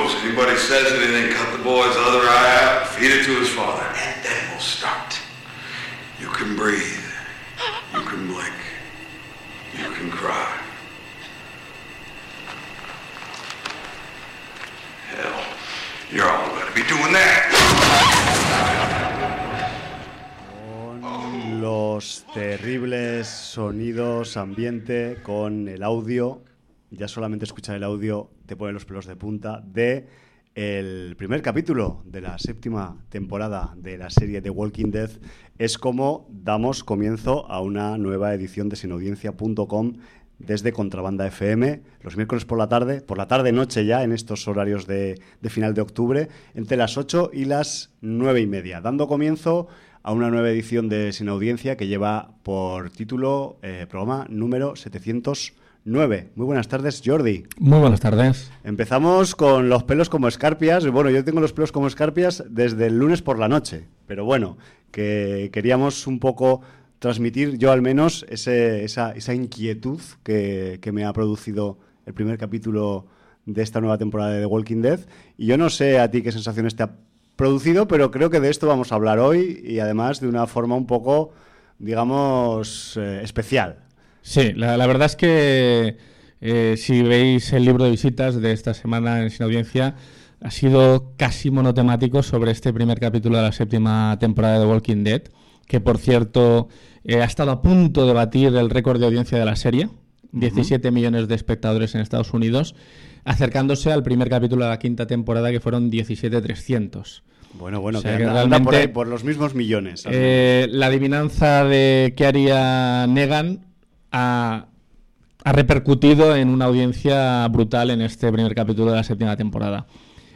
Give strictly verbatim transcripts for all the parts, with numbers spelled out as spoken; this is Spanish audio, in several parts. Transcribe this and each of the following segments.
rules. Anybody says anything, cut the boy's other eye out, feed it to his father, and then we'll start. You can breathe. You can blink. You can cry. Hell, you're all gonna be doing that. Con los terribles sonidos ambiente, con el audio, ya solamente escuchar el audio te pone los pelos de punta, de el primer capítulo de la séptima temporada de la serie The Walking Dead. Es como damos comienzo a una nueva edición de sin audiencia punto com desde Contrabanda F M, los miércoles por la tarde, por la tarde-noche ya, en estos horarios de, de final de octubre, entre las ocho y las nueve y media, dando comienzo a una nueva edición de Sin Audiencia que lleva por título eh, programa número setecientos nueve. Muy buenas tardes, Jordi. Muy buenas tardes. Empezamos con los pelos como escarpias. Bueno, yo tengo los pelos como escarpias desde el lunes por la noche, pero bueno, que queríamos un poco transmitir, yo al menos, ese, esa, esa inquietud que, que me ha producido el primer capítulo de esta nueva temporada de The Walking Dead. Y yo no sé a ti qué sensaciones te ha producido, pero creo que de esto vamos a hablar hoy y además de una forma un poco, digamos, eh, especial. Sí, la, la verdad es que eh, si veis el libro de visitas de esta semana en Sin Audiencia, ha sido casi monotemático sobre este primer capítulo de la séptima temporada de The Walking Dead, que por cierto eh, ha estado a punto de batir el récord de audiencia de la serie, diecisiete uh-huh. millones de espectadores en Estados Unidos, acercándose al primer capítulo de la quinta temporada, que fueron diecisiete mil trescientos. Bueno, bueno, o sea, que, que anda, realmente, anda por ahí, por los mismos millones. Eh, la adivinanza de qué haría Negan ha, ha repercutido en una audiencia brutal en este primer capítulo de la séptima temporada.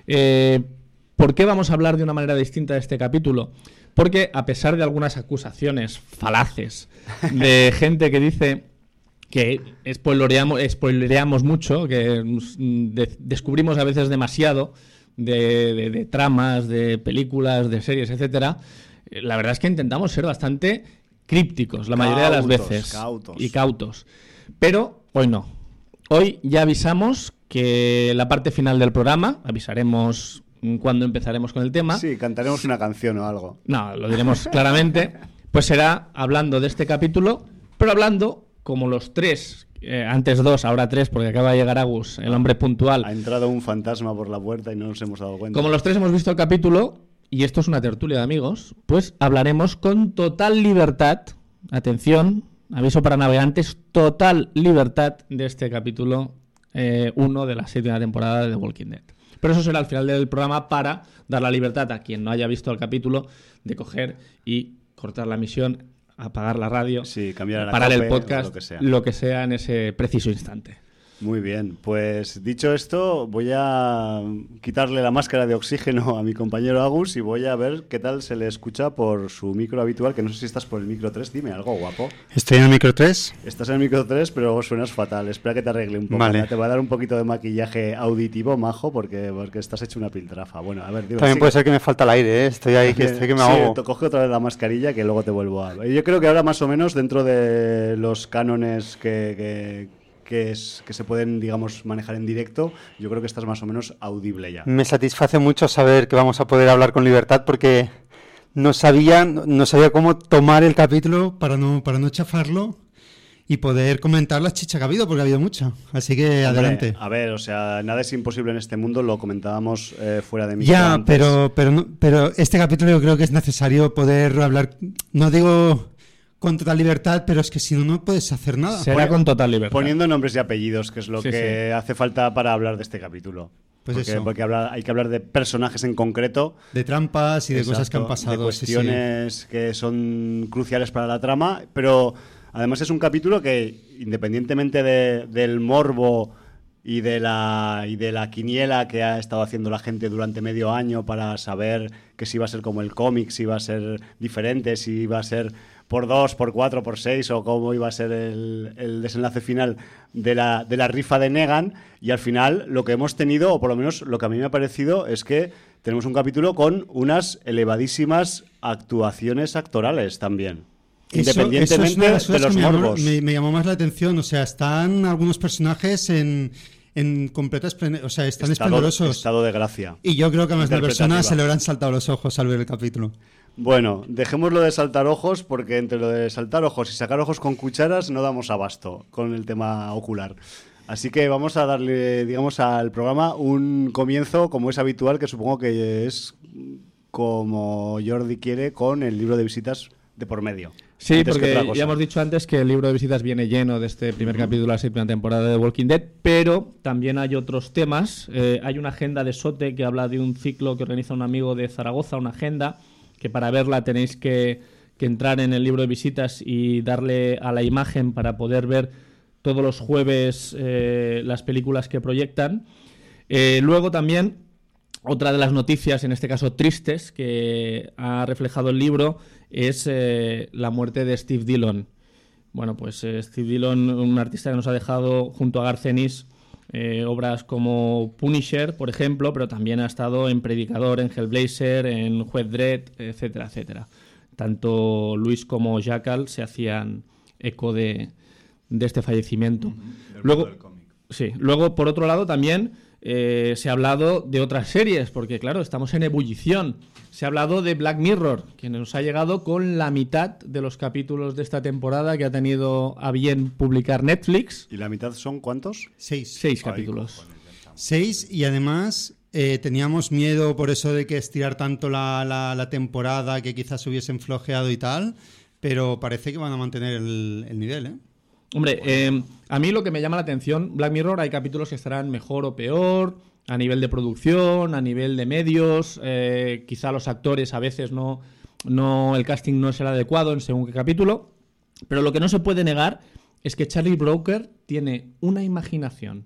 Eh, ¿Por qué vamos a hablar de una manera distinta de este capítulo? Porque a pesar de algunas acusaciones falaces de gente que dice que spoilereamos, spoilereamos mucho, que de, descubrimos a veces demasiado de, de, de tramas, de películas, de series, etcétera, la verdad es que intentamos ser bastante crípticos la mayoría cautos, de las veces cautos. y cautos. Pero hoy no. Hoy ya avisamos que la parte final del programa, avisaremos cuando empezaremos con el tema. Sí, cantaremos una canción o algo. No, lo diremos claramente. Pues será hablando de este capítulo, pero hablando como los tres, eh, antes dos, ahora tres, porque acaba de llegar Agus, el hombre puntual. Ha entrado un fantasma por la puerta y no nos hemos dado cuenta. Como los tres hemos visto el capítulo, y esto es una tertulia de amigos, pues hablaremos con total libertad, atención, aviso para navegantes, total libertad de este capítulo uno eh, de la séptima temporada de The Walking Dead. Pero eso será al final del programa para dar la libertad a quien no haya visto el capítulo de coger y cortar la emisión, apagar la radio, sí, cambiar la parar cope, el podcast, lo que sea. lo que sea en ese preciso instante. Muy bien, pues dicho esto, voy a quitarle la máscara de oxígeno a mi compañero Agus y voy a ver qué tal se le escucha por su micro habitual, que no sé si estás por el micro tres, dime algo, guapo. ¿Estoy en el micro tres? Estás en el micro tres, pero suenas fatal, espera que te arregle un poco. Vale. Te voy a dar un poquito de maquillaje auditivo, majo, porque, porque estás hecho una piltrafa. Bueno, a ver, dime. También sí, puede ser que me falta el aire, ¿eh? Estoy ahí, que estoy que me ahogo. Sí, coge otra vez la mascarilla que luego te vuelvo a... Yo creo que ahora más o menos dentro de los cánones que... que Que, es, que se pueden, digamos, manejar en directo, yo creo que estás más o menos audible ya. Me satisface mucho saber que vamos a poder hablar con libertad porque no sabía, no sabía cómo tomar el capítulo para no, para no chafarlo y poder comentar la chicha que ha habido, porque ha habido mucha. Así que adelante. Hombre, a ver, o sea, nada es imposible en este mundo, lo comentábamos eh, fuera de micro Ya, antes. pero, pero, no, pero este capítulo yo creo que es necesario poder hablar, no digo... con total libertad, pero es que si no, no puedes hacer nada. Será con total libertad. Poniendo nombres y apellidos, que es lo sí, que sí. hace falta para hablar de este capítulo. Pues porque, eso. Porque hablar, hay que hablar de personajes en concreto. De trampas y de Exacto, cosas que han pasado. De cuestiones sí, sí. que son cruciales para la trama, pero además es un capítulo que, independientemente de, del morbo y de la y de la quiniela que ha estado haciendo la gente durante medio año para saber que si iba a ser como el cómic, si iba a ser diferente, si iba a ser por dos, por cuatro, por seis o cómo iba a ser el, el desenlace final de la, de la rifa de Negan, y al final lo que hemos tenido, o por lo menos lo que a mí me ha parecido, es que tenemos un capítulo con unas elevadísimas actuaciones actorales también. Eso, Independientemente eso es de, de los me morbos. Llamó, me, me llamó más la atención, o sea, están algunos personajes en, en completo esplendor, o sea, están estado, esplendorosos. Estado de gracia. Y yo creo que a más de una persona se le habrán saltado los ojos al ver el capítulo. Bueno, dejemos lo de saltar ojos, porque entre lo de saltar ojos y sacar ojos con cucharas no damos abasto con el tema ocular. Así que vamos a darle, digamos, al programa un comienzo, como es habitual, que supongo que es como Jordi quiere, con el libro de visitas de por medio. Sí, porque ya hemos dicho antes que el libro de visitas viene lleno de este primer uh-huh. capítulo de la séptima temporada de The Walking Dead, pero también hay otros temas. Eh, hay una agenda de Sote que habla de un ciclo que organiza un amigo de Zaragoza, una agenda que para verla tenéis que, que entrar en el libro de visitas y darle a la imagen para poder ver todos los jueves eh, las películas que proyectan. Eh, luego también otra de las noticias, en este caso tristes, que ha reflejado el libro es eh, la muerte de Steve Dillon. Bueno, pues eh, Steve Dillon, un artista que nos ha dejado junto a Garth Ennis eh, obras como Punisher, por ejemplo, pero también ha estado en Predicador, en Hellblazer, en Juez Dredd, etcétera, etcétera. Tanto Luis como Jackal se hacían eco de, de este fallecimiento. Uh-huh. Luego, sí, luego, por otro lado, también eh, se ha hablado de otras series, porque claro, estamos en ebullición. Se ha hablado de Black Mirror, que nos ha llegado con la mitad de los capítulos de esta temporada que ha tenido a bien publicar Netflix. ¿Y la mitad son cuántos? Seis. Seis capítulos. Seis, y además eh, teníamos miedo por eso de que estirar tanto la, la, la temporada, que quizás hubiesen flojeado y tal, pero parece que van a mantener el, el nivel, ¿eh? Hombre, eh, a mí lo que me llama la atención, Black Mirror, hay capítulos que estarán mejor o peor, a nivel de producción, a nivel de medios, eh, quizá los actores a veces no, no, el casting no es el adecuado en según qué capítulo, pero lo que no se puede negar es que Charlie Brooker tiene una imaginación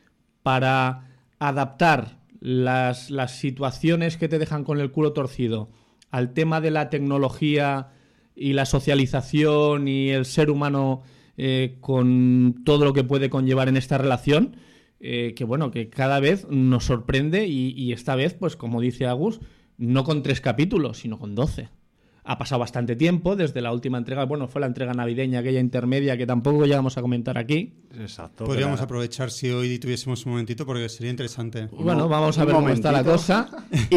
para adaptar las, las situaciones que te dejan con el culo torcido al tema de la tecnología y la socialización y el ser humano eh, con todo lo que puede conllevar en esta relación. Eh, que bueno, que cada vez nos sorprende y, y esta vez, pues como dice Agus, no con tres capítulos, sino con doce. Ha pasado bastante tiempo desde la última entrega, bueno, fue la entrega navideña, aquella intermedia que tampoco llegamos a comentar aquí. Exacto. Podríamos pero... aprovechar si hoy tuviésemos un momentito porque sería interesante. Bueno, vamos a ver cómo está la cosa.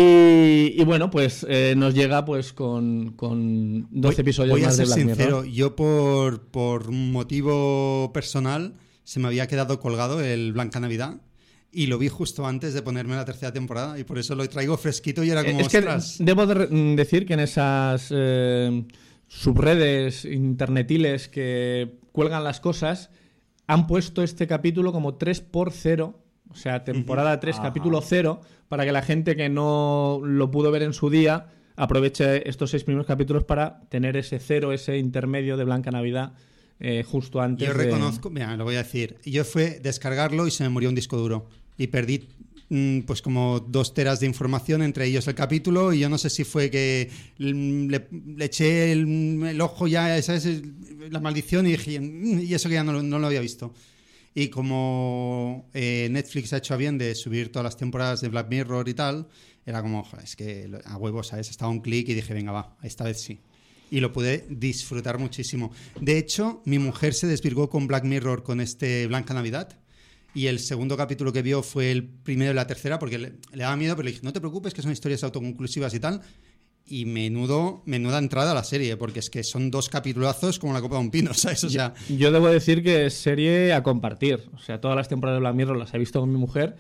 Y, y bueno, pues eh, nos llega pues con, con doce voy, episodios voy más de Black Mirror. Voy a ser sincero, yo por, por un motivo personal se me había quedado colgado el Blanca Navidad y lo vi justo antes de ponerme la tercera temporada y por eso lo traigo fresquito y era como, es que ostras. Debo de decir que en esas eh, subredes internetiles que cuelgan las cosas han puesto este capítulo como tres por cero, o sea, temporada tres, uh-huh. capítulo cero, para que la gente que no lo pudo ver en su día aproveche estos seis primeros capítulos para tener ese cero, ese intermedio de Blanca Navidad. Eh, justo antes Yo reconozco, de... mira, lo voy a decir. Yo fue descargarlo y se me murió un disco duro. Y perdí mmm, pues como dos teras de información, entre ellos el capítulo, y yo no sé si fue que le, le eché el, el ojo ya, esa es la maldición, y dije, y eso que ya no, no lo había visto. Y como eh, Netflix ha hecho a bien de subir todas las temporadas de Black Mirror y tal, era como, joder, es que a huevos, ¿sabes? Estaba un clic y dije, venga, va, esta vez sí. Y lo pude disfrutar muchísimo. De hecho, mi mujer se desvirgó con Black Mirror con este Blanca Navidad. Y el segundo capítulo que vio fue el primero de la tercera, porque le, le daba miedo, pero le dije, no te preocupes, que son historias autoconclusivas y tal. Y menudo, menuda entrada a la serie, porque es que son dos capitulazos como la copa de un pino, ¿sabes? O sea... yo, yo debo decir que es serie a compartir. O sea, todas las temporadas de Black Mirror las he visto con mi mujer.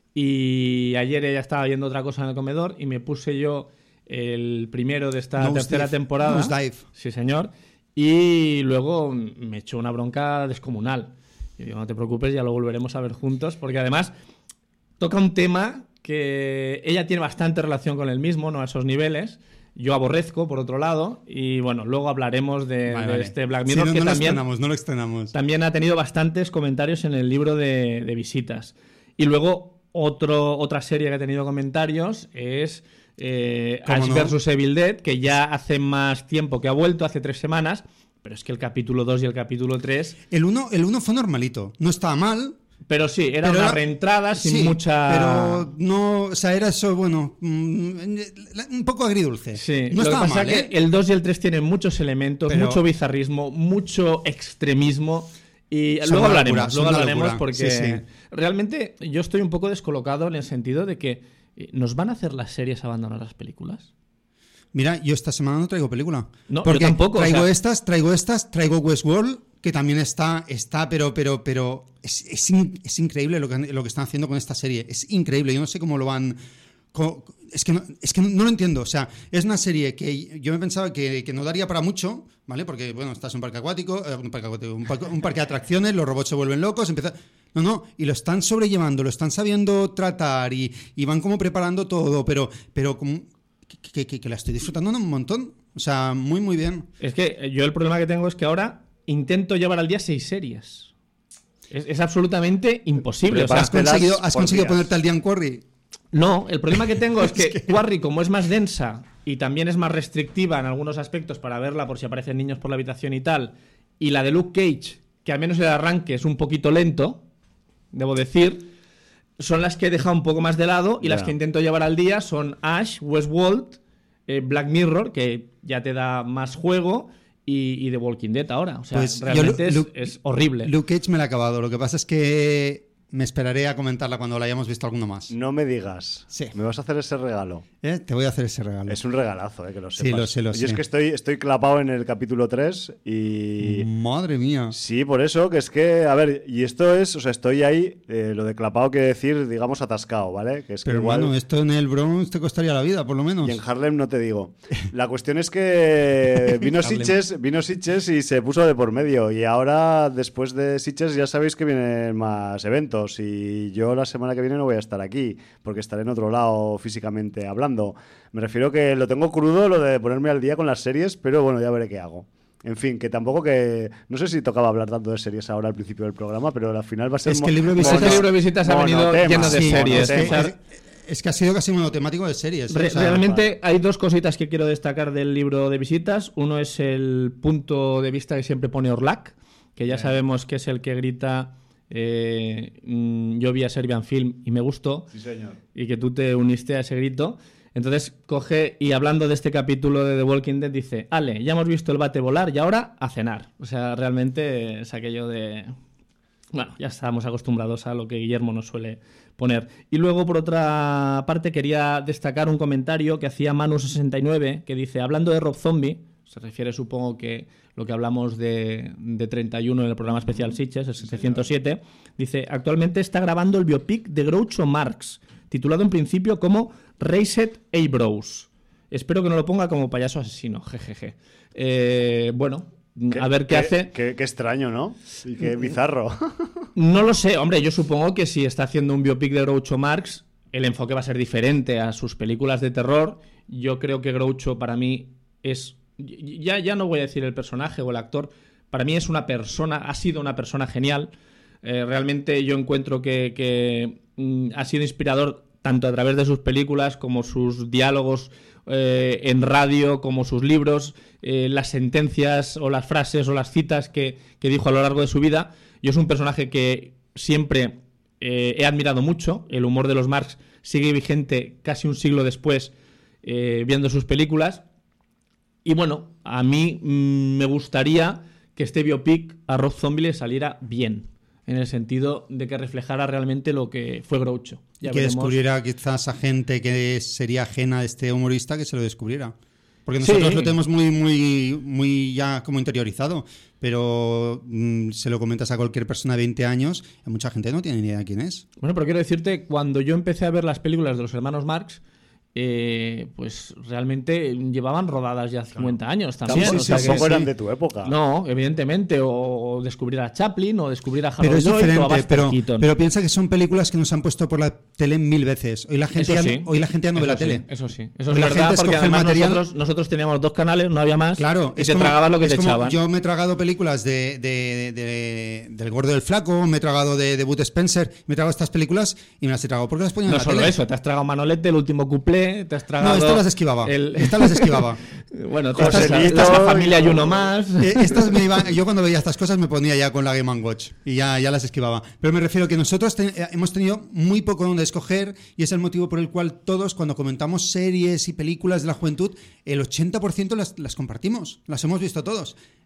Y ayer ella estaba viendo otra cosa en el comedor y me puse yo el primero de esta Nose tercera dive. temporada. Nose dive. Sí, señor. Y luego me echó una bronca descomunal. Y digo, no te preocupes, ya lo volveremos a ver juntos, porque además toca un tema que ella tiene bastante relación con el mismo, no a esos niveles. Yo aborrezco, por otro lado, y bueno, luego hablaremos de, vale, de vale. este Black Mirror, sí, no, que no también, lo estrenamos, no lo estrenamos. también ha tenido bastantes comentarios en el libro de, de visitas. Y luego otro, otra serie que ha tenido comentarios es eh, Ash no? versus Evil Dead, que ya hace más tiempo que ha vuelto, hace tres semanas, pero es que el capítulo dos y el capítulo tres... El uno, el uno fue normalito, no estaba mal. Pero sí, era pero una era, reentrada sin sí, mucha... pero no, o sea, era eso, bueno, mmm, un poco agridulce. Sí, no lo estaba que pasa mal, es ¿eh? que el dos y el tres tienen muchos elementos, pero... mucho bizarrismo, mucho extremismo, y son luego hablaremos, locura, luego hablaremos locura. porque sí, sí. realmente yo estoy un poco descolocado en el sentido de que eh, ¿nos van a hacer las series abandonar las películas? Mira, yo esta semana no traigo película. No, porque yo tampoco. Traigo o sea... estas, traigo estas, traigo Westworld, que también está, está pero, pero, pero es, es, in, es increíble lo que, lo que están haciendo con esta serie. Es increíble. Yo no sé cómo lo van... Cómo, es que, no, es que no lo entiendo. O sea, es una serie que yo me pensaba que, que no daría para mucho, ¿vale? Porque, bueno, estás en un parque acuático, eh, un, parque acuático un, parque, un parque de atracciones, los robots se vuelven locos, empieza... No, no, y lo están sobrellevando, lo están sabiendo tratar y, y van como preparando todo, pero, pero como... Que, que, que la estoy disfrutando un montón. O sea, muy, muy bien. Es que yo el problema que tengo es que ahora intento llevar al día seis series. Es, es absolutamente imposible. O sea, ¿Has conseguido, has conseguido ponerte al día en Quarry? No, el problema que tengo es que, es que Quarry, como es más densa y también es más restrictiva en algunos aspectos para verla por si aparecen niños por la habitación y tal, y la de Luke Cage, que al menos el arranque es un poquito lento, debo decir... son las que he dejado un poco más de lado y yeah. las que intento llevar al día son Ash, Westworld, eh, Black Mirror, que ya te da más juego, y, y The Walking Dead ahora. O sea, pues realmente yo, Luke, es, es horrible. Luke Cage me la he acabado. Lo que pasa es que me esperaré a comentarla cuando la hayamos visto alguno más. No me digas. Sí. Me vas a hacer ese regalo. ¿Eh? Te voy a hacer ese regalo. Es un regalazo, eh, que lo sepas. Sí, lo sé, lo sé. Yo es que estoy, estoy clapado en el capítulo tres y... Madre mía. Sí, por eso, que es que... A ver, y esto es... O sea, estoy ahí... Eh, lo de clapado quiere decir, digamos, atascado, ¿vale? Que es Pero que igual... bueno, esto en el Bronx te costaría la vida, por lo menos. Y en Harlem no te digo. La cuestión es que vino Sitges, vino Sitges y se puso de por medio. Y ahora, después de Sitges, ya sabéis que vienen más eventos. Y yo la semana que viene no voy a estar aquí, porque estaré en otro lado físicamente hablando. Me refiero que lo tengo crudo, lo de ponerme al día con las series, pero bueno, ya veré qué hago. En fin, que tampoco que... No sé si tocaba hablar tanto de series ahora al principio del programa, pero al final va a ser... Es que el libro de visitas, el libro de visitas ha venido lleno de sí, series. Es que, es, es que ha sido casi monotemático de series. Re, o sea, realmente hay dos cositas que quiero destacar del libro de visitas. Uno es el punto de vista que siempre pone Orlac, que ya sabemos que es el que grita... Eh, yo vi a Serbian Film y me gustó. Sí, señor. Y que tú te uniste a ese grito. Entonces coge y hablando de este capítulo de The Walking Dead dice: Ale, ya hemos visto el bate volar y ahora a cenar. O sea, realmente es aquello de... Bueno, ya estamos acostumbrados a lo que Guillermo nos suele poner. Y luego, por otra parte, quería destacar un comentario que hacía Manu sesenta y nueve, que dice, hablando de Rob Zombie, se refiere, supongo, que lo que hablamos de, de treinta y uno en el programa especial Sitges, el setecientos siete, dice, actualmente está grabando el biopic de Groucho Marx, titulado en principio como Raised Eyebrows. Espero que no lo ponga como payaso asesino, jejeje. Eh, bueno... Qué, a ver qué, qué hace. Qué, qué extraño, ¿no? Y qué bizarro. No lo sé, hombre, yo supongo que si está haciendo un biopic de Groucho Marx, el enfoque va a ser diferente a sus películas de terror. Yo creo que Groucho para mí es... Ya, ya no voy a decir el personaje o el actor, para mí es una persona, ha sido una persona genial. Eh, realmente yo encuentro que, que mm, ha sido inspirador tanto a través de sus películas como sus diálogos eh, en radio, como sus libros, eh, las sentencias o las frases o las citas que, que dijo a lo largo de su vida. Yo es un personaje que siempre eh, he admirado mucho. El humor de los Marx sigue vigente casi un siglo después eh, viendo sus películas. Y bueno, a mí mmm, me gustaría que este biopic a Rob Zombie le saliera bien, en el sentido de que reflejara realmente lo que fue Groucho. Ya que veremos. Descubriera quizás a gente que sería ajena a este humorista, que se lo descubriera. Porque nosotros sí. lo tenemos muy, muy, muy ya como interiorizado, pero mmm, se lo comentas a cualquier persona de veinte años y mucha gente no tiene ni idea de quién es. Bueno, pero quiero decirte, cuando yo empecé a ver las películas de los hermanos Marx, Eh, pues realmente llevaban rodadas ya cincuenta años también. Tampoco, o sea tampoco que, eran sí. de tu época. No, evidentemente, o, o descubrir a Chaplin, o descubrir a Harold Pero es Lloyd, diferente, o a Buster pero, Keaton. pero piensa que son películas que nos han puesto por la tele mil veces. Hoy la gente, Eso ya, sí. hoy la gente ya no ve Eso la sí, tele. Eso sí, eso Hoy es la verdad, gente porque escoge además material... nosotros, nosotros teníamos dos canales, no había más, Claro, y es te como, tragabas lo que es te como echaban. Yo me he tragado películas de, de, de, de, del Gordo y el Flaco, me he tragado de, de Bud Spencer, me he tragado estas películas y me las he tragado porque las ponían No en la solo tele. eso, te has tragado Manolete, el último cuplé, te has tragado... No, estas las esquivaba. El... Estas las esquivaba. Bueno, Joselito, estas, estas la familia y uno más. Eh, estas me iba, yo cuando veía estas cosas me ponía ya con la Game and Watch y ya, ya las esquivaba. Pero me refiero que nosotros te, eh, hemos tenido muy poco donde escoger y es el motivo por el cual todos, cuando comentamos series y películas de la juventud, el ochenta por ciento las, las compartimos, las hemos visto todos.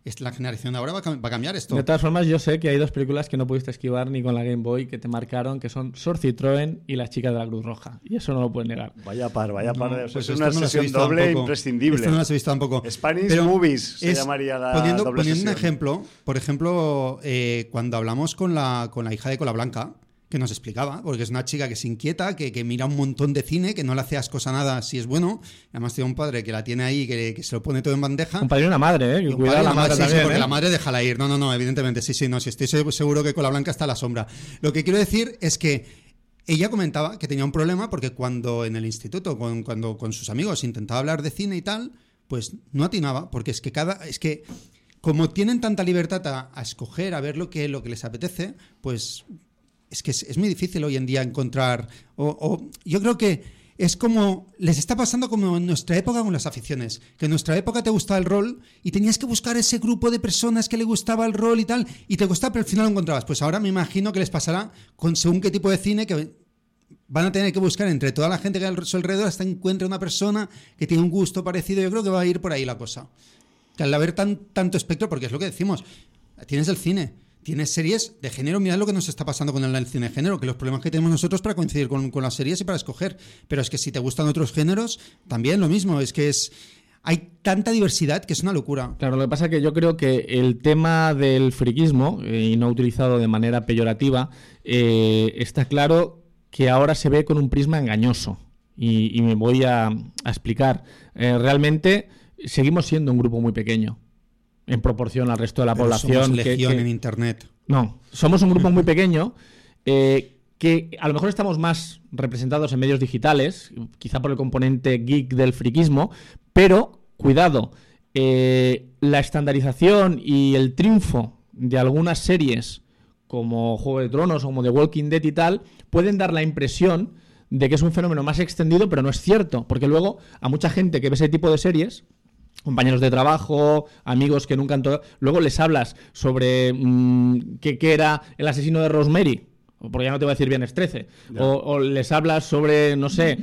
es la generación de ahora va a, va a cambiar esto. De todas formas, yo sé que hay dos películas que no pudiste esquivar ni con la Game Boy que te marcaron, que son Sor Citroën y Las chicas de la Cruz Roja. Y eso no lo puedes negar. Vaya par, vaya par. No, De, pues pues es esto una no las he sesión visto doble tampoco. imprescindible. Esto no las he visto tampoco. Spanish Pero Movies se es, llamaría la poniendo, doble poniendo un sesión. ejemplo, por ejemplo, eh, cuando hablamos con la, con la hija de Cola Blanca, que nos explicaba, porque es una chica que se inquieta, que, que mira un montón de cine, que no le hace ascos a nada si es bueno. Además tiene un padre que la tiene ahí, que, que se lo pone todo en bandeja. Un padre y una madre, ¿eh? Y un Cuidado padre y la una madre sí, sí, también, porque ¿eh? la madre déjala ir. No, no, no, evidentemente, sí, sí, no, sí, estoy seguro que Cola Blanca está a la sombra. Lo que quiero decir es que ella comentaba que tenía un problema porque cuando en el instituto, con, cuando con sus amigos intentaba hablar de cine y tal, pues no atinaba, porque es que cada... es que como tienen tanta libertad a, a escoger, a ver lo que, lo que les apetece, pues es que es, es muy difícil hoy en día encontrar... O, o yo creo que es como... Les está pasando como en nuestra época con las aficiones. Que en nuestra época te gustaba el rol y tenías que buscar ese grupo de personas que le gustaba el rol y tal, y te gustaba, pero al final lo encontrabas. Pues ahora me imagino que les pasará con según qué tipo de cine que... van a tener que buscar entre toda la gente que hay a su alrededor hasta encuentre una persona que tiene un gusto parecido. Yo creo que va a ir por ahí la cosa. Que al haber tan, tanto espectro, porque es lo que decimos, tienes el cine, tienes series de género, mirad lo que nos está pasando con el, el cine de género, que los problemas que tenemos nosotros para coincidir con, con las series y para escoger. Pero es que si te gustan otros géneros, también lo mismo, es que es... Hay tanta diversidad que es una locura. Claro, lo que pasa es que yo creo que el tema del friquismo, eh, y no utilizado de manera peyorativa, eh, está claro que ahora se ve con un prisma engañoso. Y, y me voy a, a explicar. Eh, realmente seguimos siendo un grupo muy pequeño en proporción al resto de la Pero población. somos que, legión que... en internet. No, somos un grupo muy pequeño eh, que a lo mejor estamos más representados en medios digitales, quizá por el componente geek del friquismo, pero, cuidado, eh, la estandarización y el triunfo de algunas series como Juego de Tronos o como The Walking Dead y tal, pueden dar la impresión de que es un fenómeno más extendido, pero no es cierto, porque luego a mucha gente que ve ese tipo de series, compañeros de trabajo, amigos que nunca han tocado, luego les hablas sobre mmm, qué, qué era el asesino de Rosemary, porque ya no te voy a decir Viernes trece, o, o les hablas sobre, no sé,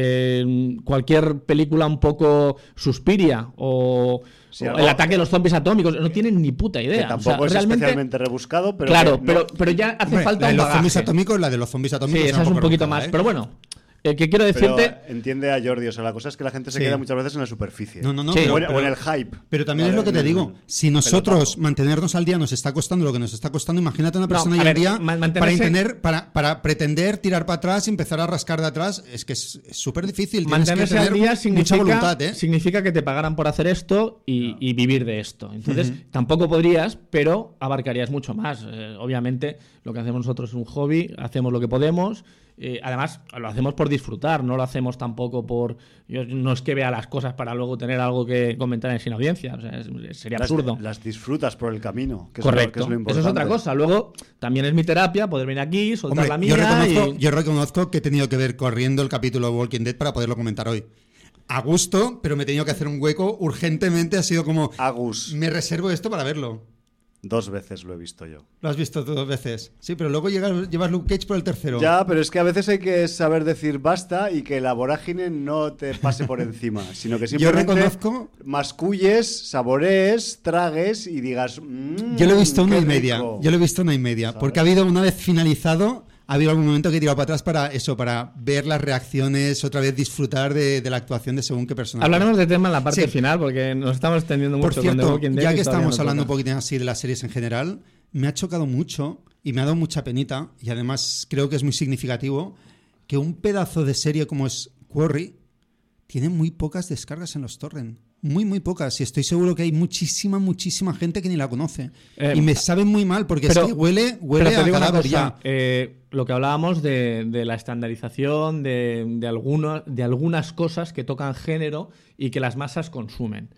eh, cualquier película un poco Suspiria, o, sí, o el ataque de los zombies atómicos, no tienen ni puta idea. Que tampoco o sea, es realmente, especialmente rebuscado, pero... Claro, no. pero, pero ya hace Hombre, falta la de un los bagaje. zombies atómicos, la de los zombies atómicos Sí, esa es un poquito rebuscada, más, ¿eh? pero bueno... Eh, que quiero decirte... Pero entiende a Jordi, o sea, la cosa es que la gente se Sí. queda muchas veces en la superficie. No, no, no. Sí. pero- o, en, pero- o en el hype. Pero también Vale, es lo que te en el digo. Si nosotros pelotazo. mantenernos al día nos está costando lo que nos está costando, imagínate una persona No, a hoy en ver, día man- para, mantenerse- entender, para, para pretender tirar para atrás y empezar a rascar de atrás. Es que es súper difícil. Tienes que Mantenerse tener al día mucha significa, voluntad, ¿eh? significa que te pagaran por hacer esto y, y vivir de esto. Entonces, tampoco podrías, pero abarcarías mucho más. Eh, obviamente, lo que hacemos nosotros es un hobby, hacemos lo que podemos. Eh, además, lo hacemos por disfrutar, no lo hacemos tampoco por... Yo no es que vea las cosas para luego tener algo que comentar en Sin Audiencia. O sea, es- sería Las, absurdo. las disfrutas por el camino, que es lo- Correcto. que es lo Eso importante. es otra cosa. Luego, también es mi terapia, poder venir aquí, soltar Hombre, la mía yo, reconozco, y... yo reconozco que he tenido que ver corriendo el capítulo de Walking Dead para poderlo comentar hoy. A gusto, pero me he tenido que hacer un hueco urgentemente. Ha sido como... Agus, Me reservo esto para verlo. dos veces lo he visto yo. Lo has visto dos veces. Sí, pero luego llegas, llevas Luke Cage por el tercero. Ya, pero es que a veces hay que saber decir basta y que la vorágine no te pase por encima, sino que simplemente reconozco- masculles, saborees, tragues y digas... "Mm, Yo lo he visto una qué y media. rico". Yo lo he visto una y media. ¿Sabes? Porque ha habido, una vez finalizado, ha habido algún momento que he tirado para atrás para eso, para ver las reacciones, otra vez disfrutar de, de la actuación de según qué persona. Hablaremos de tema en la parte Sí. final, porque nos estamos extendiendo Por mucho con The cierto, Walking Dead. ya y que todavía estamos no hablando un toca. poquito así de las series en general, me ha chocado mucho y me ha dado mucha penita, y además creo que es muy significativo, que un pedazo de serie como es Quarry tiene muy pocas descargas en los torrent. Muy, muy pocas. Y estoy seguro que hay muchísima, muchísima gente que ni la conoce. Eh, y me sabe muy mal, porque pero- es que huele, huele Pero te a digo una cadáver cosa, ya. eh, lo que hablábamos de, de la estandarización de, de, alguno- de algunas cosas que tocan género y que las masas consumen.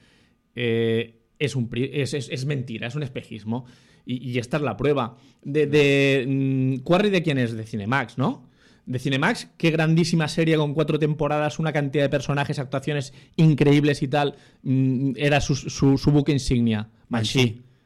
Eh, es, un, pri- es, es, es mentira, es un espejismo. Y, y esta es la prueba. De, de mm, Quarry, ¿de quién es? De Cinemax, ¿no? De Cinemax, qué grandísima serie con cuatro temporadas, una cantidad de personajes, actuaciones increíbles y tal. mm, Era su, su, su buque insignia, Banshee.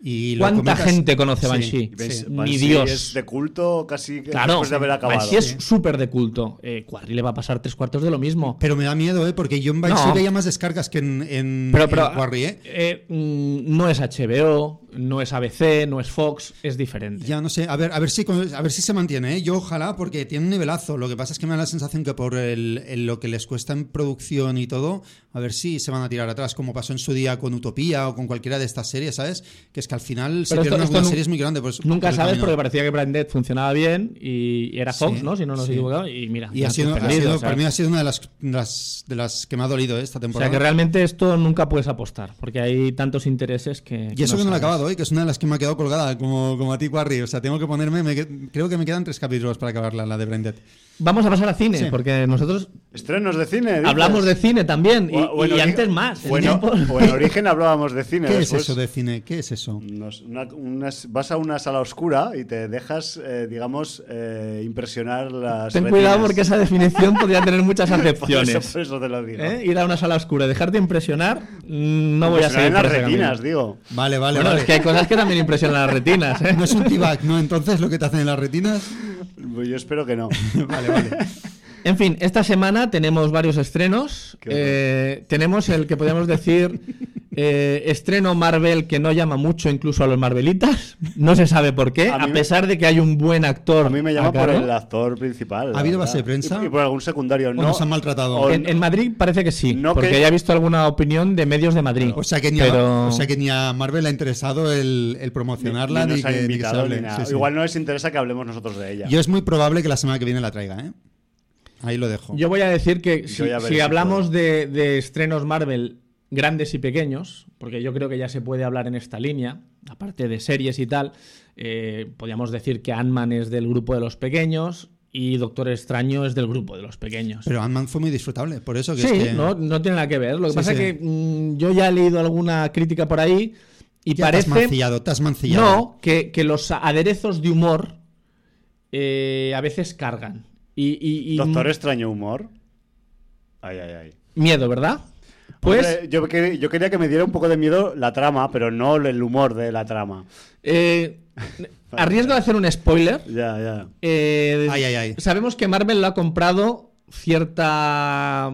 Y lo ¿Cuánta comentas- gente conoce Sí, Banshee? ¿Ves? sí. Ni Banshee Dios. es de culto casi que Claro, después de haber acabado. Banshee es Sí. súper de culto. Eh, Quarry le va a pasar tres cuartos de lo mismo. Pero me da miedo, ¿eh? Porque yo en Banshee No. veía más descargas que en, en, Pero, pero en Quarry, ¿eh? eh, mm, no es H B O, no es A B C, no es Fox, es diferente. Ya no sé, a ver, a ver si a ver si se mantiene, ¿eh? Yo ojalá, porque tiene un nivelazo. Lo que pasa es que me da la sensación que por el, el- lo que les cuesta en producción y todo, a ver si se van a tirar atrás, como pasó en su día con Utopía o con cualquiera de estas series, ¿sabes? Que es que al final se Pero esto- pierden esto algunas nu- series muy grandes. Pues, Nunca por el sabes camino. porque parecía que Brain Dead funcionaba bien y era Fox, Sí, ¿no? Si no nos sí. equivocamos. Y mira, Y ya ha sido, tú ha perdido, sido- ¿sabes? para mí ha sido una de las, de las, de las que me ha dolido, ¿eh? Esta O temporada. sea que realmente esto nunca puedes apostar porque hay tantos intereses que. Y eso que no lo he sabes. acabado hoy, que es una de las que me ha quedado colgada, como, como a ti, Quarry. O sea, tengo que ponerme. me que- creo que me quedan tres capítulos para acabarla, la de Brain Dead. Vamos a pasar a cine Sí. porque nosotros Estrenos de cine. dices. hablamos de cine también y, O- o en y ori- antes más. en Bueno, tiempo- o en origen hablábamos de cine. ¿Qué después es eso de cine? ¿Qué es eso? nos- una- unas- vas a una sala oscura y te dejas, eh, digamos, eh, impresionar las. Ten retinas. cuidado porque esa definición podría tener muchas Por acepciones. eso, por eso te lo digo. ¿Eh? Ir a una sala oscura, dejarte impresionar, mm, no voy a Impresionar seguir en las por ese retinas, camino. digo. Vale, vale, Bueno, vale. es que hay cosas que también impresionan las retinas. ¿eh? No es un T-Bag, ¿no? Entonces, lo que te hacen en las retinas. Pues yo espero que no. Vale, vale. En fin, esta semana tenemos varios estrenos. Qué horror. Eh, tenemos el que podríamos decir eh, estreno Marvel que no llama mucho incluso a los Marvelitas. No se sabe por qué, A a, mí me- pesar de que hay un buen actor. A mí me llama a por cargo. el actor principal. ¿Ha habido la base de verdad. prensa? Y, y por algún secundario. ¿O No, nos han maltratado? o- En, en Madrid parece que sí, No porque que- ya he visto alguna opinión de medios de Madrid. O sea, que ni a, pero... o sea que ni a Marvel le ha interesado el, el promocionarla ni ni, nos han que, ni que se invitado hable. ni nada. Sí, sí. Igual no les interesa que hablemos nosotros de ella. Yo es muy probable que la semana que viene la traiga, ¿eh? Ahí lo dejo. Yo voy a decir que si, ya veré si si hablamos de, de estrenos Marvel grandes y pequeños, porque yo creo que ya se puede hablar en esta línea, aparte de series y tal, eh, podríamos decir que Ant-Man es del grupo de los pequeños y Doctor Extraño es del grupo de los pequeños. Pero Ant-Man fue muy disfrutable, por eso que sí, es que... no, no tiene nada que ver. Lo que Sí, pasa es sí. que mm, yo ya he leído alguna crítica por ahí y Ya te has parece... mancillado, te has mancillado. No, que, que los aderezos de humor eh, a veces cargan. Y, y- y Doctor Extraño humor. Ay, ay, ay. miedo, ¿verdad? Pues Hombre, yo, que- yo quería que me diera un poco de miedo la trama, pero no el humor de la trama. eh, a riesgo de hacer un spoiler, Ya, ya. eh, Ay, ay, ay. sabemos que Marvel lo ha comprado cierta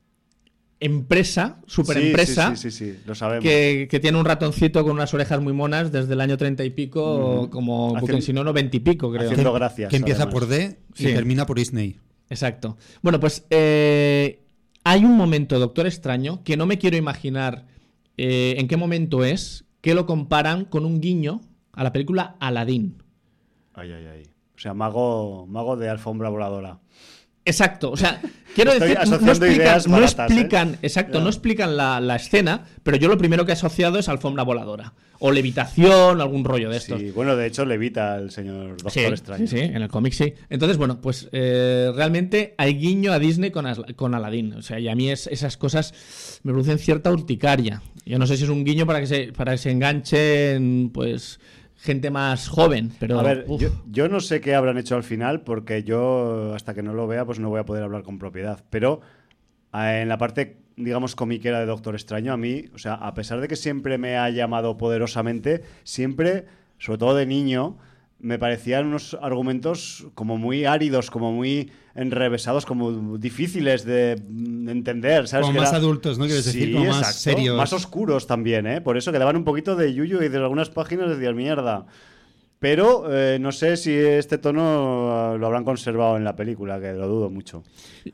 empresa, superempresa, Sí, sí, sí, sí, sí, lo sabemos. que, que tiene un ratoncito con unas orejas muy monas desde el año treinta y pico, como Hacien- porque si no, noventa y pico, creo. haciendo que, gracias, que empieza además. por D y Sí. termina por Disney. Exacto. Bueno, pues eh, hay un momento, Doctor Extraño, que no me quiero imaginar eh, en qué momento es, que lo comparan con un guiño a la película Aladdin. Ay, ay, ay. O sea, mago, mago de alfombra voladora. Exacto, o sea, quiero Estoy decir, no asociando explican, ideas no baratas, explican, ¿eh? exacto, Ya. no explican la, la escena, pero yo lo primero que he asociado es alfombra voladora, o levitación, algún rollo de estos. Sí, bueno, de hecho levita el señor Doctor Sí, Extraño. sí, sí, en el cómic sí. Entonces, bueno, pues eh, realmente hay guiño a Disney con, As- con Aladdin. O sea, y a mí es- esas cosas me producen cierta urticaria. Yo no sé si es un guiño para que se, para que se enganchen, pues, gente más joven, pero... A ver, uf. yo, yo no sé qué habrán hecho al final, porque yo, hasta que no lo vea, pues no voy a poder hablar con propiedad. Pero eh, en la parte, digamos, comiquera de Doctor Extraño, a mí, o sea, a pesar de que siempre me ha llamado poderosamente, siempre, sobre todo de niño, me parecían unos argumentos como muy áridos, como muy enrevesados, como difíciles de mm, entender, ¿sabes? Como Que más era- adultos, ¿no? Quieres decir, como más exacto, serios. más oscuros también, ¿eh? Por eso que daban un poquito de yuyu y de algunas páginas decías, mierda. Pero eh, no sé si este tono eh, lo habrán conservado en la película, que lo dudo mucho.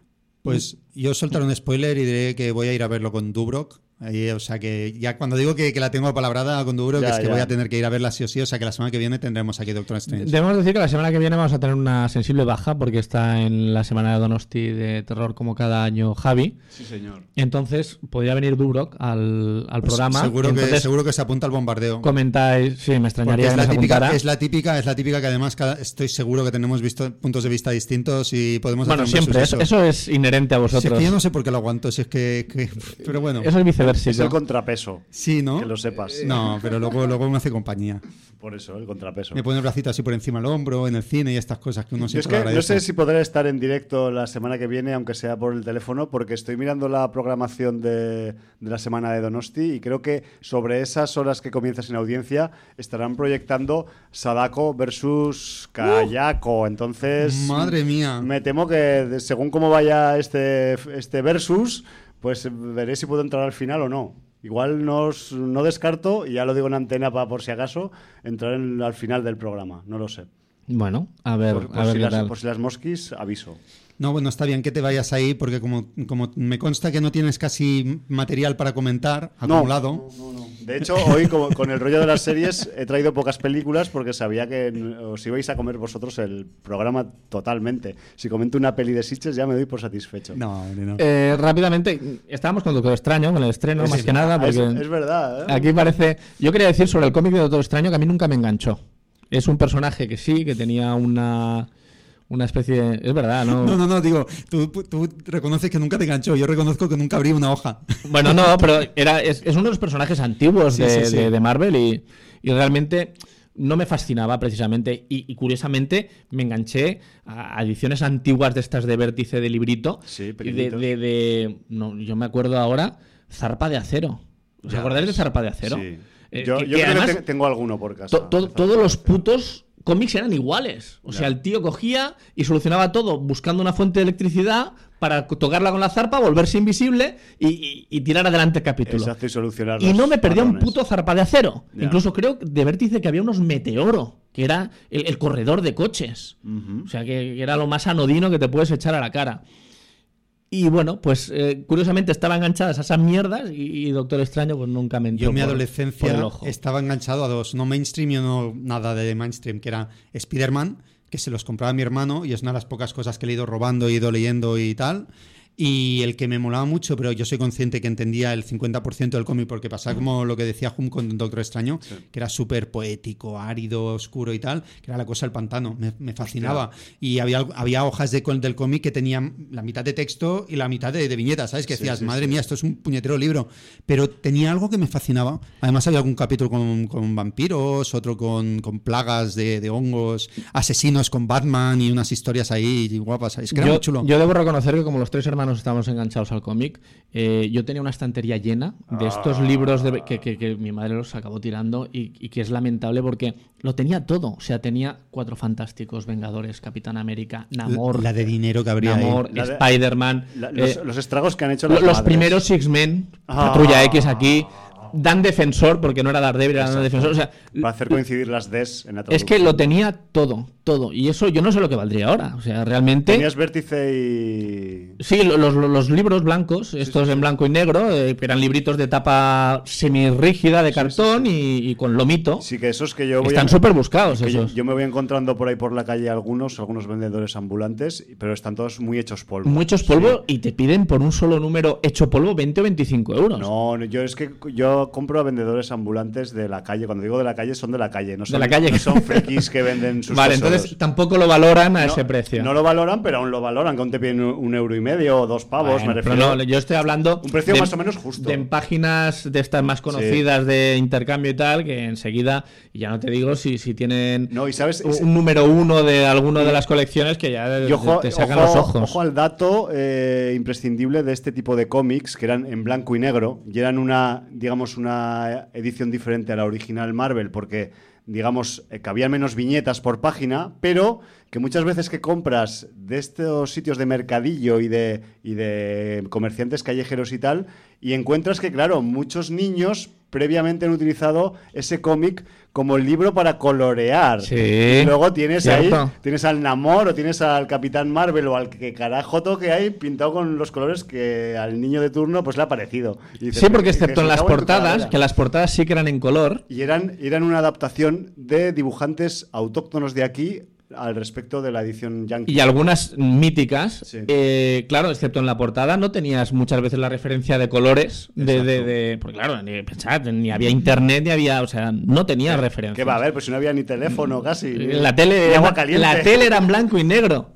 Pues yo soltaré un spoiler y diré que voy a ir a verlo con Dubrok. Ahí, o sea que ya cuando digo que, que la tengo palabrada con Dubrok, Ya, es que ya. voy a tener que ir a verla sí o sí. O sea que la semana que viene tendremos aquí Doctor Strange. Debemos decir que la semana que viene vamos a tener una sensible baja porque está en la semana de Donosti de terror como cada año Javi. Sí, señor. Entonces podría venir Dubrok al, al Pues programa. seguro, que, Entonces seguro que se apunta al bombardeo. comentáis, sí, me Porque extrañaría es que la, nos típica, apuntara. es la típica, es la típica que además cada- estoy seguro que tenemos visto puntos de vista distintos y podemos Bueno, hacer un siempre, versus eso, eso es inherente a Si es vosotros. que yo no sé por qué lo aguanto, si es que, que- pero bueno. Eso es viceversa. perversito. Es el contrapeso. Sí, ¿no? Que lo sepas. No, pero luego, luego me hace compañía. Por eso, el contrapeso. Me pone el bracito así por encima del hombro, en el cine y estas cosas que uno Yo es siempre que no agradece. sé si podré estar en directo la semana que viene, aunque sea por el teléfono, porque estoy mirando la programación de, de la semana de Donosti y creo que sobre esas horas que comienzas en audiencia estarán proyectando Sadako versus Kayako. Entonces, Madre mía. me temo que de- según cómo vaya este, este versus, pues veré si puedo entrar al final o no. Igual no, os- no descarto, y ya lo digo en antena para por si acaso, entrar en- al final del programa. No lo sé. Bueno, a ver, Por, por a ver si qué las, tal. por si las mosquis, aviso. No, bueno, está bien que te vayas ahí porque como, como me consta que no tienes casi material para comentar acumulado. No, no, no. De hecho, hoy como- con el rollo de las series he traído pocas películas porque sabía que n- os ibais a comer vosotros el programa totalmente. Si comento una peli de Sitges ya me doy por satisfecho. No, hombre, no. Eh, rápidamente, estábamos con Doctor Extraño, con el estreno, Es- más que nada, es, porque es verdad, ¿eh? aquí parece... Yo quería decir sobre el cómic de Doctor Extraño que a mí nunca me enganchó. Es un personaje que sí, que tenía una... Una especie de... Es verdad, ¿no? No, no, no, digo, tú, tú reconoces que nunca te enganchó, yo reconozco que nunca abrí una hoja. Bueno, no, pero era, es, es uno de los personajes antiguos Sí, de, sí, sí. de- de Marvel y, y realmente no me fascinaba precisamente. Y, y curiosamente me enganché a, a ediciones antiguas de estas de Vértice de librito. Sí, y de, pequeñitos. de, de- no, yo me acuerdo ahora, Zarpa de Acero. ¿Os Ya, acordáis de Zarpa de Acero? Sí. Eh, yo que- yo que creo además- que te- tengo alguno por casa. To- to- todos los putos cómics eran iguales. O Ya. sea, el tío cogía y solucionaba todo buscando una fuente de electricidad para co- tocarla con la zarpa, volverse invisible y, y- y tirar adelante el capítulo. Exacto, y solucionar Y los no me perdía un patrones. puto zarpa de acero. Ya. Incluso creo de Vértice que había unos Meteoro, que era el, el corredor de coches. Ujú. O sea, que, que era lo más anodino que te puedes echar a la cara. Y bueno, pues eh, curiosamente estaba enganchadas a esas mierdas y, y Doctor Extraño pues nunca me entró Yo en mi por- por adolescencia el ojo. estaba enganchado a dos, no mainstream y no nada de mainstream, que era Spider-Man, que se los compraba mi hermano y es una de las pocas cosas que he ido robando, he ido leyendo y tal. Y el que me molaba mucho, pero yo soy consciente que entendía el cincuenta por ciento del cómic, porque pasaba como lo que decía Hum con Doctor Extraño, que era súper poético, árido, oscuro y tal, que era la cosa del pantano, me, me fascinaba. Y había, había hojas de, del cómic que tenían la mitad de texto y la mitad de, de viñetas, ¿sabes? Que Sí, decías, sí, madre sí. mía, esto es un puñetero libro. Pero tenía algo que me fascinaba. Además había algún capítulo con, con vampiros, otro con, con plagas de, de hongos, asesinos con Batman y unas historias ahí guapas, ¿sabes? Que era yo, muy chulo. yo debo reconocer que como los tres hermanos estábamos enganchados al cómic, eh, yo tenía una estantería llena de estos libros de, que, que- que mi madre los acabó tirando y, y que es lamentable porque lo tenía todo. O sea, tenía Cuatro Fantásticos, Vengadores, Capitán América, Namor, La de dinero que habría ahí. Namor, La de- Spider-Man, La- los, eh, los estragos que han hecho lo- las los madres. primeros X-Men, Ah. Patrulla X aquí, Dan Defensor, porque no era Daredevil, era Dan Defensor. O sea, Para hacer coincidir las Ds en la es que traducción. lo tenía todo, todo. Y eso yo no sé lo que valdría ahora. O sea, realmente... Tenías Vértice y... Sí, lo- los, los libros blancos, estos en blanco y negro, eh, que eran libritos de tapa semirrígida de cartón Y, y con lomito. Sí, que esos que yo voy Están a- súper buscados que yo, esos. yo me voy encontrando por ahí por la calle algunos, algunos vendedores ambulantes, pero están todos muy hechos polvo. Muchos polvo y te piden por un solo número hecho polvo veinte o veinticinco euros. No, no, yo es que yo compro a vendedores ambulantes de la calle. Cuando digo de la calle, son de la calle. No son, la calle. no son frikis que venden sus Vale, tesoros. entonces tampoco lo valoran a No, ese precio. No lo valoran, pero aún lo valoran, que aún te piden un, un euro y medio o dos pavos, Bueno, me pero refiero. no, yo estoy hablando Un precio de- más o menos justo. de en páginas de estas más conocidas de intercambio y tal, que enseguida, y ya no te digo si, si tienen No, y sabes, un, es- un número uno de alguno de las colecciones que ya Y ojo, te sacan ojo- los ojos. ojo al dato eh, imprescindible de este tipo de cómics que eran en blanco y negro y eran una, digamos, una edición diferente a la original Marvel porque, digamos, eh, cabían menos viñetas por página, pero que muchas veces que compras de estos sitios de mercadillo y de, y de comerciantes callejeros y tal, y encuentras que, claro, muchos niños previamente han utilizado ese cómic como libro para colorear. Sí, Y luego tienes ahí, cierto. tienes al Namor o tienes al Capitán Marvel o al que carajo toque hay pintado con los colores que al niño de turno pues le ha parecido. Y dices, Sí, porque "Me excepto en las cago en tu portadas, calavera". que las portadas sí que eran en color, Y eran, eran una adaptación de dibujantes autóctonos de aquí al respecto de la edición yankee. y algunas míticas, Sí. eh, claro, excepto en la portada, no tenías muchas veces la referencia de colores, de, Exacto. de, de- porque claro, ni, pensad, ni había internet, ni había, o sea, no tenía referencia. ¿Qué va a haber? Pues si no había ni teléfono casi. ni- La tele, ni agua era, caliente. la tele era en blanco y negro.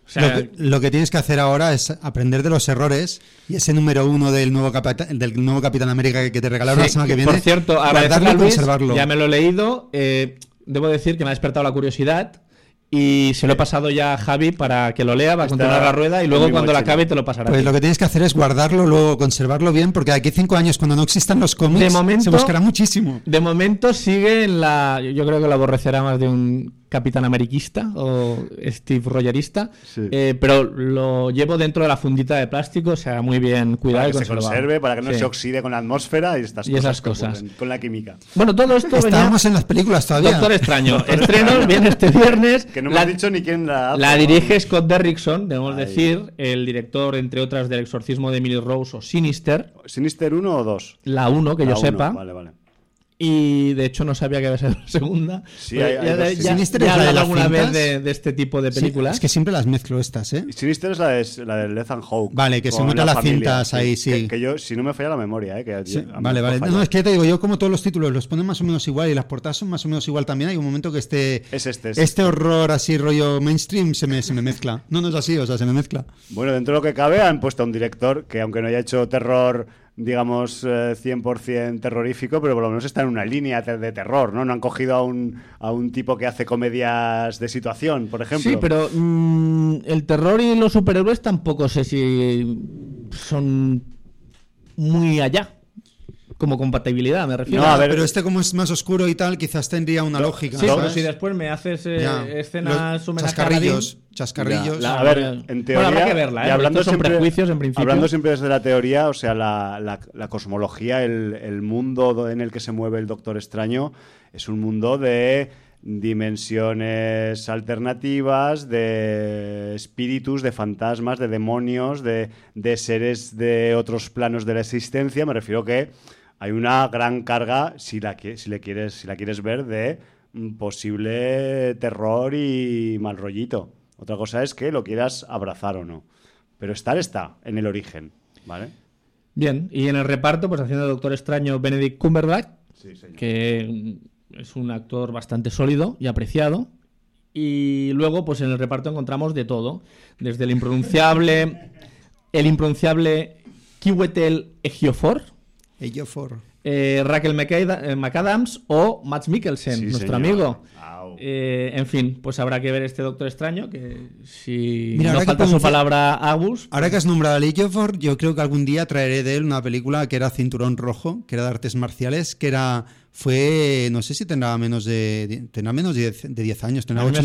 O sea, lo, que, lo que tienes que hacer ahora es aprender de los errores y ese número uno del nuevo, capitán, del nuevo Capitán América que te regalaron sí, la semana que viene. Por cierto, guardarlo y conservarlo. Ya me lo he leído. Eh, debo decir que me ha despertado la curiosidad. Y se lo he pasado ya a Javi para que lo lea, va a continuar la rueda y luego cuando la acabe te lo pasará. Pues lo que tienes que hacer es guardarlo, luego conservarlo bien, porque de aquí a cinco años, cuando no existan los cómics, de momento, se buscará muchísimo. De momento sigue en la... Yo creo que lo aborrecerá más de un Capitán Ameriquista o Steve Rogerista, sí. eh, pero lo llevo dentro de la fundita de plástico, o sea, muy bien cuidado para y que conservado. Se conserve, para que no sí. se oxide con la atmósfera y estas y cosas. Esas cosas. Con la química. Bueno, todo esto Estábamos venía... en las películas todavía. Doctor Extraño. Estrenos, viene este viernes. Que no me la... has dicho ni quién la hace. La dirige Scott Derrickson, debemos Ay. decir, el director, entre otras, del Exorcismo de Emily Rose o Sinister. ¿Sinister uno o dos? La uno, que la yo uno. sepa. Vale, vale. Y de hecho no sabía que iba a ser la segunda. Sí, hay, hay ya, dos, ya, sí. ya, Sinister ya es he la de hablado las alguna cintas. vez de, de este tipo de películas. Sí, es que siempre las mezclo estas, ¿eh? Y Sinister es la de, la de Ethan Hawke. Vale, que se con nota la las familia, cintas sí. ahí, sí. Que, que yo, si no me falla la memoria, ¿eh? Que Sí, a mí vale, me vale. falla. No, es que ya te digo, yo como todos los títulos los ponen más o menos igual y las portadas son más o menos igual también, hay un momento que este, es este, es este este. horror así rollo mainstream se me, se me mezcla. No, no es así, o sea, se me mezcla. Bueno, dentro de lo que cabe han puesto a un director que aunque no haya hecho terror, digamos, eh, cien por ciento terrorífico, pero por lo menos está en una línea de, de terror, ¿no? No han cogido a un, a un tipo que hace comedias de situación, por ejemplo. Sí, pero mmm, el terror y los superhéroes tampoco sé si son muy allá. Como compatibilidad, me refiero. No, a ver, pero este como es más oscuro y tal, quizás tendría una no, lógica. Sí, ¿sabes? pero si después me haces eh, ya, escenas los chascarrillos, chascarrillos. Ya, la, a ver, en teoría, bueno, habrá que verla, ¿eh? Y hablando son siempre, prejuicios en principio. Hablando siempre desde la teoría, o sea, la, la, la cosmología, el, el mundo en el que se mueve el Doctor Extraño es un mundo de dimensiones alternativas, de espíritus, de fantasmas, de demonios, de, de seres de otros planos de la existencia. Me refiero que hay una gran carga, si la, si le quieres, si la quieres ver, de posible terror y mal rollito. Otra cosa es que lo quieras abrazar o no. Pero estar está en el origen, ¿vale? Bien, y en el reparto, pues haciendo de Doctor Extraño Benedict Cumberbatch, sí, señor. Que es un actor bastante sólido y apreciado. Y luego, pues en el reparto encontramos de todo. Desde el impronunciable, el impronunciable Chiwetel Ejiofor, Ejiofor. Eh, Raquel McAdams o Mads Mikkelsen, sí, nuestro señor. amigo. Eh, en fin, pues habrá que ver este Doctor Extraño, que si Mira, no falta su palabra Agus... Ahora que has nombrado a Ejiofor, yo creo que algún día traeré de él una película que era Cinturón Rojo, que era de artes marciales, que era... Fue, no sé si tendrá menos de tendrá menos de diez años, tendrá ocho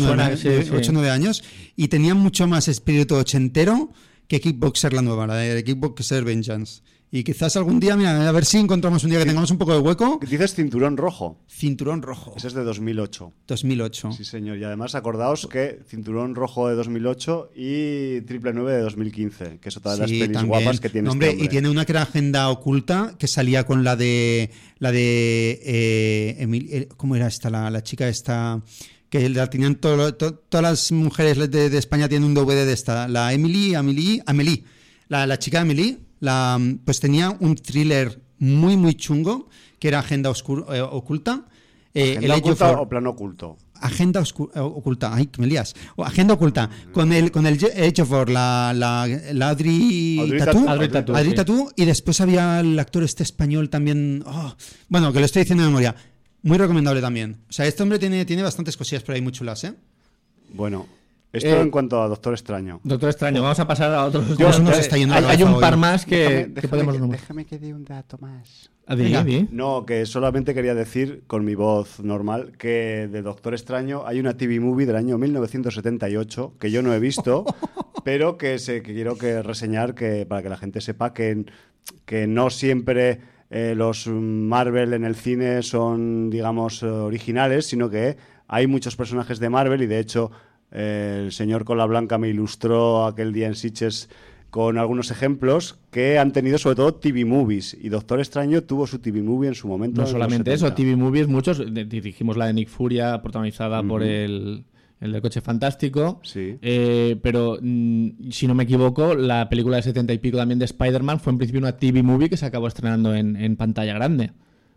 o nueve años, y tenía mucho más espíritu ochentero que Kickboxer la nueva, la de Kickboxer Vengeance. Y quizás algún día, mira, a ver si encontramos un día que tengamos un poco de hueco. Dices Cinturón Rojo. Cinturón Rojo. Ese es de dos mil ocho. dos mil ocho. Sí, señor. Y además acordaos que Cinturón Rojo de dos mil ocho y Triple nueve de dos mil quince, que es otra de las sí, pelis también. guapas que tiene no, hombre, este hombre. Y tiene una que era Agenda Oculta, que salía con la de... la de eh, Emil, eh, ¿cómo era esta? La, la chica esta... que la tenían todo, to, todas las mujeres de, de España tienen un D V D de esta. La Emily, Amelie, Amelie. La, la chica Amelie, la, pues tenía un thriller muy, muy chungo, que era Agenda Oscur, eh, Oculta. Eh, ¿Agenda oculta for, o plano oculto? Agenda oscur, eh, Oculta, ay, que me lías. O Agenda Oculta, con el con el Ejiofor, la, la, la Adri, Adri Tatu, Tatu, Tatu, Adri sí. Tatu, y después había el actor este español también, oh, bueno, que lo estoy diciendo de memoria. Muy recomendable también. O sea, este hombre tiene, tiene bastantes cosillas por ahí muy chulas, ¿eh? Bueno, esto Eh, en cuanto a Doctor Extraño. Doctor Extraño, vamos a pasar a otros. Dios, nos está yendo hay, la hay cabeza un hoy. par más que, Déjame, que déjame podemos que, nombrar. déjame que dé un dato más. Ah, di, Venga. di. No, que solamente quería decir, con mi voz normal, que de Doctor Extraño hay una T V movie del año mil novecientos setenta y ocho que yo no he visto, pero que, se, que quiero que reseñar que, para que la gente sepa que, que no siempre eh, los Marvel en el cine son, digamos, originales, sino que hay muchos personajes de Marvel y, de hecho, eh, el señor Cola Blanca me ilustró aquel día en Sitges con algunos ejemplos que han tenido sobre todo T V movies, y Doctor Extraño tuvo su T V movie en su momento. No en solamente los eso, setenta. T V movies, muchos. Dirigimos la de Nick Furia, protagonizada Ujú. por el, el del Coche Fantástico. Sí. Eh, pero, mm, si no me equivoco, la película de setenta y pico también de Spider-Man fue en principio una T V movie que se acabó estrenando en, en pantalla grande.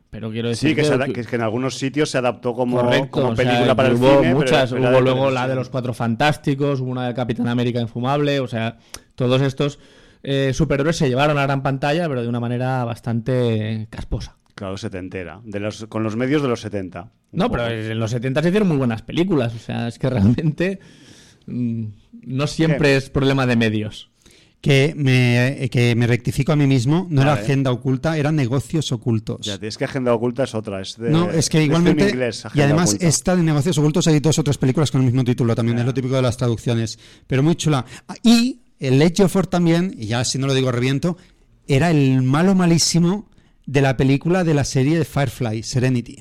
Pero quiero decir Sí, que, que, se ada- que es que en algunos sitios se adaptó como, correcto, como o sea, película para el hubo cine. muchas, pero era hubo de luego la televisión. de los Cuatro Fantásticos, hubo una de Capitán América Infumable, o sea, todos estos eh, superhéroes se llevaron a la gran pantalla, pero de una manera bastante casposa. Claro, setentera. De los, con los medios de los setenta. un No, poco. pero en los setenta se hicieron muy buenas películas, o sea, es que realmente mm, no siempre ¿Qué? es problema de medios. Que me, que me rectifico a mí mismo, no era Vale. agenda oculta, eran negocios ocultos. Ya, es que Agenda Oculta es otra. Es de, No, es que de igualmente, un inglés, y Agenda además Oculta. esta de negocios ocultos hay dos otras películas con el mismo título también, Ya. es lo típico de las traducciones, pero muy chula. Y el Edge of Ford también, y ya si no lo digo reviento, era el malo malísimo de la película de la serie de Firefly, Serenity.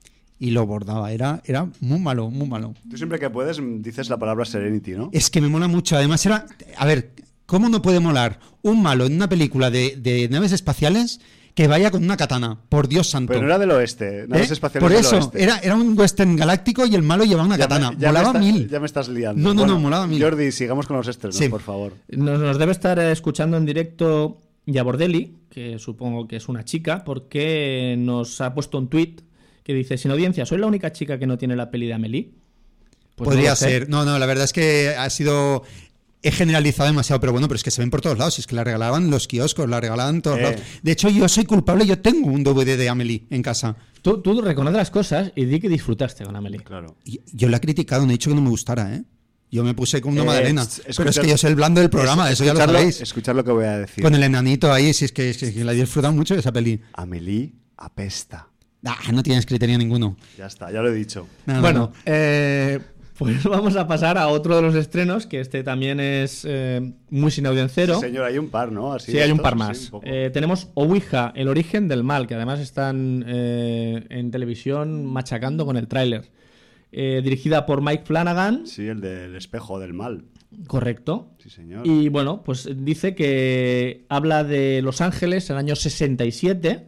Y lo bordaba, era, era muy malo, muy malo. Tú siempre que puedes dices la palabra Serenity, ¿no? Es que me mola mucho, además era, a ver, ¿cómo no puede molar un malo en una película de, de naves espaciales que vaya con una katana? Por Dios santo. Pero no era del oeste. Naves ¿Eh? espaciales Por del eso, oeste. era, era un western galáctico y el malo llevaba una Ya katana. me- ya Molaba me está- mil. Ya me estás liando. No, no, no, molaba mil. Jordi, sigamos con los estrenos, Sí. por favor. Nos, nos debe estar escuchando en directo Yabordelli, que supongo que es una chica, porque nos ha puesto un tuit que dice: sin audiencia, ¿soy la única chica que no tiene la peli de Amélie? Pues no Podría lo sé. ser. No, no, la verdad es que ha sido... He generalizado demasiado, pero bueno, pero es que se ven por todos lados. Es que la regalaban en los kioscos, la regalaban en todos Eh. lados. De hecho, yo soy culpable, yo tengo un D V D de Amélie en casa. Tú, tú reconoces las cosas y di que disfrutaste con Amélie. Claro. Y yo la he criticado, no he dicho que no me gustara, ¿eh? Yo me puse con una Eh, magdalena. es- Pero es escuchar- que yo soy el blando del programa, Es- eso ya lo escuchar sabéis. Escuchar lo que voy a decir. Con el enanito ahí, si es que, es que la he disfrutado mucho de esa peli. Amélie apesta. Ah, no tienes criterio ninguno. Ya está, ya lo he dicho. No, no, Bueno, no. eh, pues vamos a pasar a otro de los estrenos, que este también es eh, muy sin audiencero. Sí, señor, hay un par, ¿no? Así Sí, de hay un estos, par sí, más. un poco. Eh, tenemos Ouija, el origen del mal, que además están eh, en televisión machacando con el tráiler. Eh, dirigida por Mike Flanagan, Sí, el del espejo del mal. correcto. Sí, señor. Y bueno, pues dice que habla de Los Ángeles en el año sesenta y siete,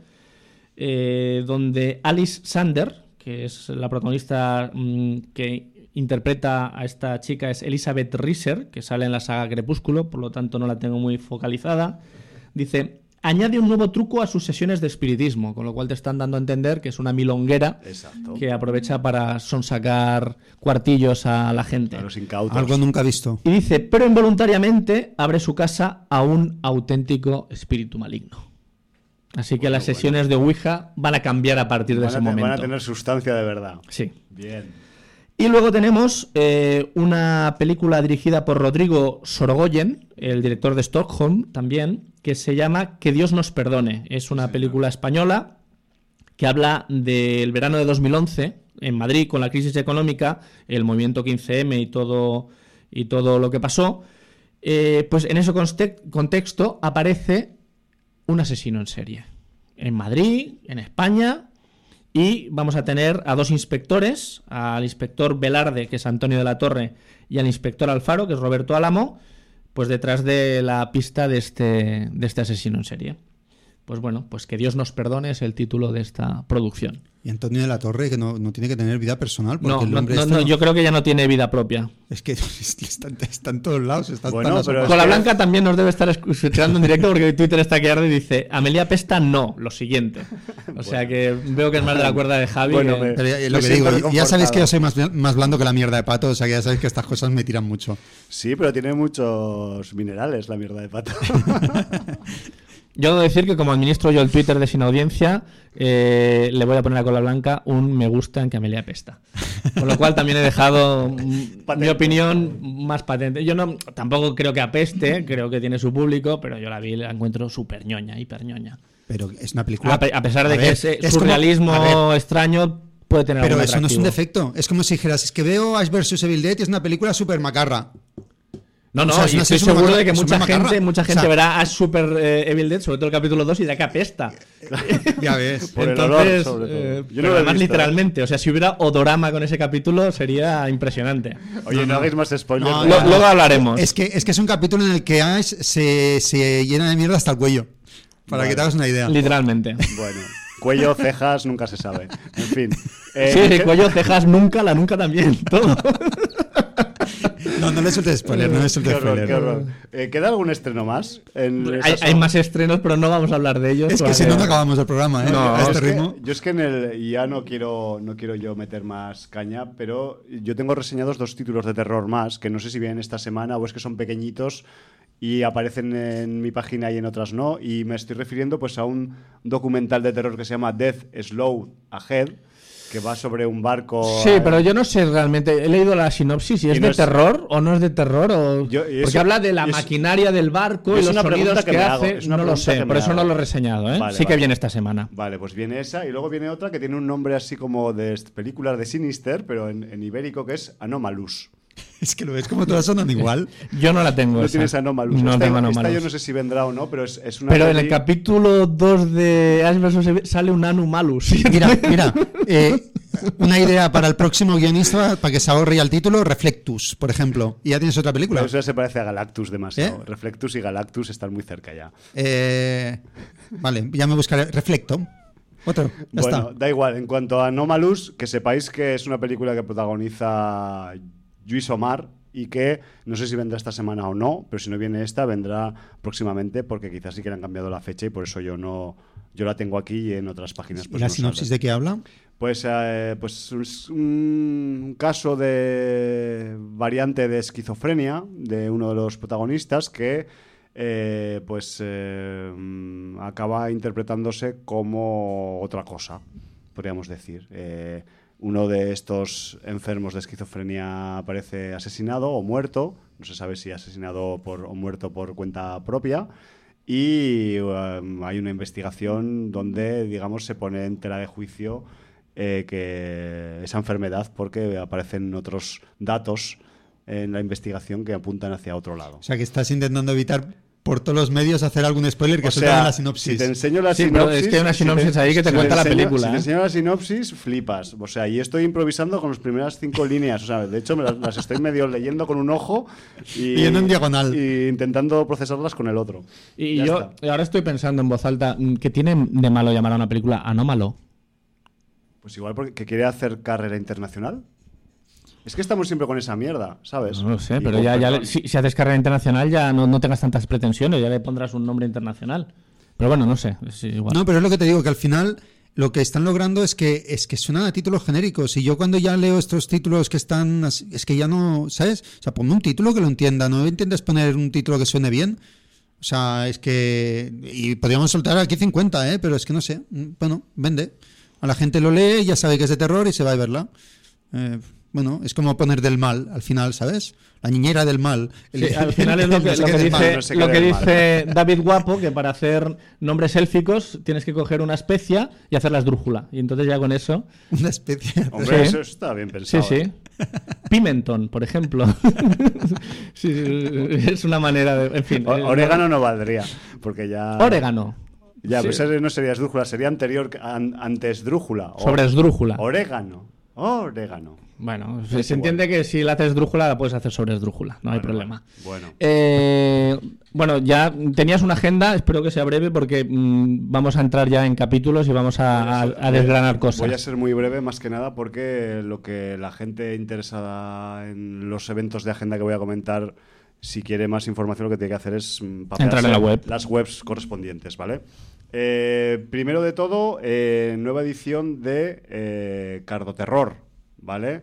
eh, donde Alice Sander, que es la protagonista mm, que interpreta a esta chica, es Elizabeth Reeser, que sale en la saga Crepúsculo, por lo tanto no la tengo muy focalizada. Dice: añade un nuevo truco a sus sesiones de espiritismo, con lo cual te están dando a entender que es una milonguera Exacto. que aprovecha para sonsacar cuartillos a la gente. A los incautos. Algo nunca visto. Y dice, pero involuntariamente abre su casa a un auténtico espíritu maligno. Así que Bueno, las sesiones de Ouija van a cambiar a partir de Van a ese te- momento. Van a tener sustancia de verdad. Sí. Bien. Y luego tenemos eh, una película dirigida por Rodrigo Sorogoyen, el director de Stockholm también, que se llama Que Dios nos perdone. Es una película española que habla del verano de dos mil once en Madrid con la crisis económica, el movimiento quince eme y todo, y todo lo que pasó. Eh, pues en ese conste- contexto aparece un asesino en serie. En Madrid, en España, y vamos a tener a dos inspectores, al inspector Velarde, que es Antonio de la Torre, y al inspector Alfaro, que es Roberto Álamo, pues detrás de la pista de este, de este asesino en serie. Pues bueno, pues que Dios nos perdone es el título de esta producción. Y Antonio de la Torre, que no, no tiene que tener vida personal, porque No, el no, hombre no, este no, no- yo creo que ya no tiene vida propia. es que está, está en todos lados. Está Bueno, tan pero asopado. es Con la que- Blanca también nos debe estar escuchando en directo porque Twitter está que arde y dice Amelia Pesta no, lo siguiente. O sea que veo que es más de la cuerda de Javi. Bueno, que- me- Pero ya- lo Me que siento digo, ya sabéis que yo reconfortado. soy más, más blando que la mierda de pato, o sea que ya sabéis que estas cosas me tiran mucho. Sí, pero tiene muchos minerales la mierda de pato. Yo debo decir que como administro yo el Twitter de Sin Audiencia, eh, le voy a poner a Cola Blanca un me gusta en que Amelia Pesta. Con lo cual también he dejado mm, mi Patente. opinión más patente. Yo no tampoco creo que apeste, creo que tiene su público, pero yo la vi y la encuentro súper ñoña, hiper ñoña. Pero es una película. A, pe- a pesar de A que ver, ese es como- surrealismo a ver, extraño puede tener pero algún eso no es un atractivo. defecto. Es como si dijeras, es que veo Ash versus Evil Dead y es una película súper macarra. No, no, O sea, es y una- estoy es una seguro macarra- de que es una mucha macarra. gente, mucha O gente sea- verá a Super eh, Evil Dead, sobre todo el capítulo dos, y dirá que apesta. Ya ves. Por el Entonces, olor, sobre todo. eh, Yo no pero lo he además visto, literalmente, o sea, si hubiera odorama con ese capítulo sería impresionante. Oye, no, hagáis más spoilers. No, de- Lo- luego hablaremos. Es que, es que es un capítulo en el que Ash se, se llena de mierda hasta el cuello. Para Vale. que te hagas una idea. Literalmente. Bueno, cuello, cejas, nunca se sabe. En fin. Eh, Sí, ¿qué- cuello, cejas, nunca, la nunca también, todo. No, no le sueltes spoiler, no le sueltes Qué horror, spoiler. qué horror. Eh, ¿Queda algún estreno más? En Hay, esas- hay más estrenos, pero no vamos a hablar de ellos. Es que porque- si no, no acabamos el programa, ¿eh? No, a Yo este es que- ritmo. yo es que en el y ya no quiero no quiero yo meter más caña, pero yo tengo reseñados dos títulos de terror más que no sé si vienen esta semana o es que son pequeñitos y aparecen en mi página y en otras no, y me estoy refiriendo pues a un documental de terror que se llama Death Slow Ahead, que va sobre un barco. Sí, pero yo no sé realmente. He leído la sinopsis y es Y no de es- terror o no es de terror. O... Yo- y Porque eso- habla de la y es- maquinaria del barco y es los una sonidos pregunta que, que me hago, hace. es una No lo pregunta sé, que por me eso hago. no lo he reseñado. ¿eh? Vale, sí que vale. viene esta semana. Vale, pues viene esa y luego viene otra que tiene un nombre así como de est- películas de Sinister, pero en, en ibérico, que es Anomalous. Es que lo ves como todas sonan igual. Yo no la tengo. No esa. tienes Anomalous. No esta, tengo esta Anomalous. yo no sé si vendrá o no, pero es, es una Pero en el peli- capítulo dos de Ash versus. Evil sale un Anomalous. Mira, mira, eh, una idea para el próximo guionista, para que se ahorre ya el título, Reflectus, por ejemplo. Y ya tienes otra película. Pero eso ya se parece a Galactus demasiado. ¿Eh? Reflectus y Galactus están muy cerca ya. Eh, vale, ya me buscaré. Reflecto. Otro, ya Bueno, está. da igual. En cuanto a Anomalous, que sepáis que es una película que protagoniza Lluís Omar y que no sé si vendrá esta semana o no, pero si no viene esta, vendrá próximamente porque quizás sí que le han cambiado la fecha y por eso yo no yo la tengo aquí y en otras páginas. ¿Y Pues la no sinopsis sale. de qué habla? Pues, eh, pues es un caso de variante de esquizofrenia de uno de los protagonistas que eh, pues eh, mm, acaba interpretándose como otra cosa, podríamos decir. Eh, uno de estos enfermos de esquizofrenia aparece asesinado o muerto, no se sabe si asesinado por, o muerto por cuenta propia. Y um, hay una investigación donde, digamos, se pone en tela de juicio eh, que esa enfermedad porque aparecen otros datos en la investigación que apuntan hacia otro lado. O sea, que estás intentando evitar por todos los medios hacer algún spoiler que O sueltan sea, en la sinopsis. si te enseño la Sí, pero sinopsis... es que hay una si sinopsis ahí que te si cuenta la enseño- película, Si te ¿eh? enseño la sinopsis, flipas. O sea, y estoy improvisando con las primeras cinco líneas. O sea, de hecho, me las, las estoy medio leyendo con un ojo y... Leyendo en diagonal. Y intentando procesarlas con el otro. Y Ya yo está. y ahora estoy pensando en voz alta, ¿qué tiene de malo llamar a una película Anómalo? Pues igual porque que quiere hacer carrera internacional. Es que estamos siempre con esa mierda, ¿sabes? No lo sé, Y pero con ya, ya perdón. le- si, si haces carrera internacional ya no, no tengas tantas pretensiones, ya le pondrás un nombre internacional. Pero bueno, no sé, es igual. No, pero es lo que te digo, que al final lo que están logrando es que es que suenan a títulos genéricos. Y yo cuando ya leo estos títulos que están así, es que ya no, ¿sabes? O sea, ponme un título que lo entienda, no intentes poner un título que suene bien. O sea, es que... Y podríamos soltar aquí cincuenta, ¿eh? Pero es que no sé. Bueno, vende. A la gente lo lee, ya sabe que es de terror y se va a verla. Eh, bueno, es como poner del mal al final, ¿sabes? La niñera del mal. Sí, al final es lo que, no sé lo qué que del mal. dice, no sé lo qué que del dice David Guapo, que para hacer nombres élficos tienes que coger una especia y hacer la esdrújula. Y entonces ya con eso... Una especie de... Hombre, Sí. eso está bien Sí, pensado. sí. ¿eh? Pimentón, por ejemplo. Sí, es una manera de... En fin. O- eh, orégano no valdría, porque ya... Orégano. Ya, Sí. pues ese no sería esdrújula, sería anterior, an- antes drújula. O- Sobre esdrújula. Orégano. Orégano. Bueno, se, Es se igual. entiende que si la haces esdrújula la puedes hacer sobre esdrújula, no hay Bueno, problema. Bueno. Eh, bueno, ya tenías una agenda, espero que sea breve porque mm, vamos a entrar ya en capítulos y vamos a, a- a desgranar cosas. Voy a ser muy breve, más que nada, porque lo que la gente interesada en los eventos de agenda que voy a comentar, si quiere más información, lo que tiene que hacer es mm, papearse Entrar en la web. las webs correspondientes, ¿vale? Eh, primero de todo, eh, nueva edición de eh, Cardoterror, ¿vale?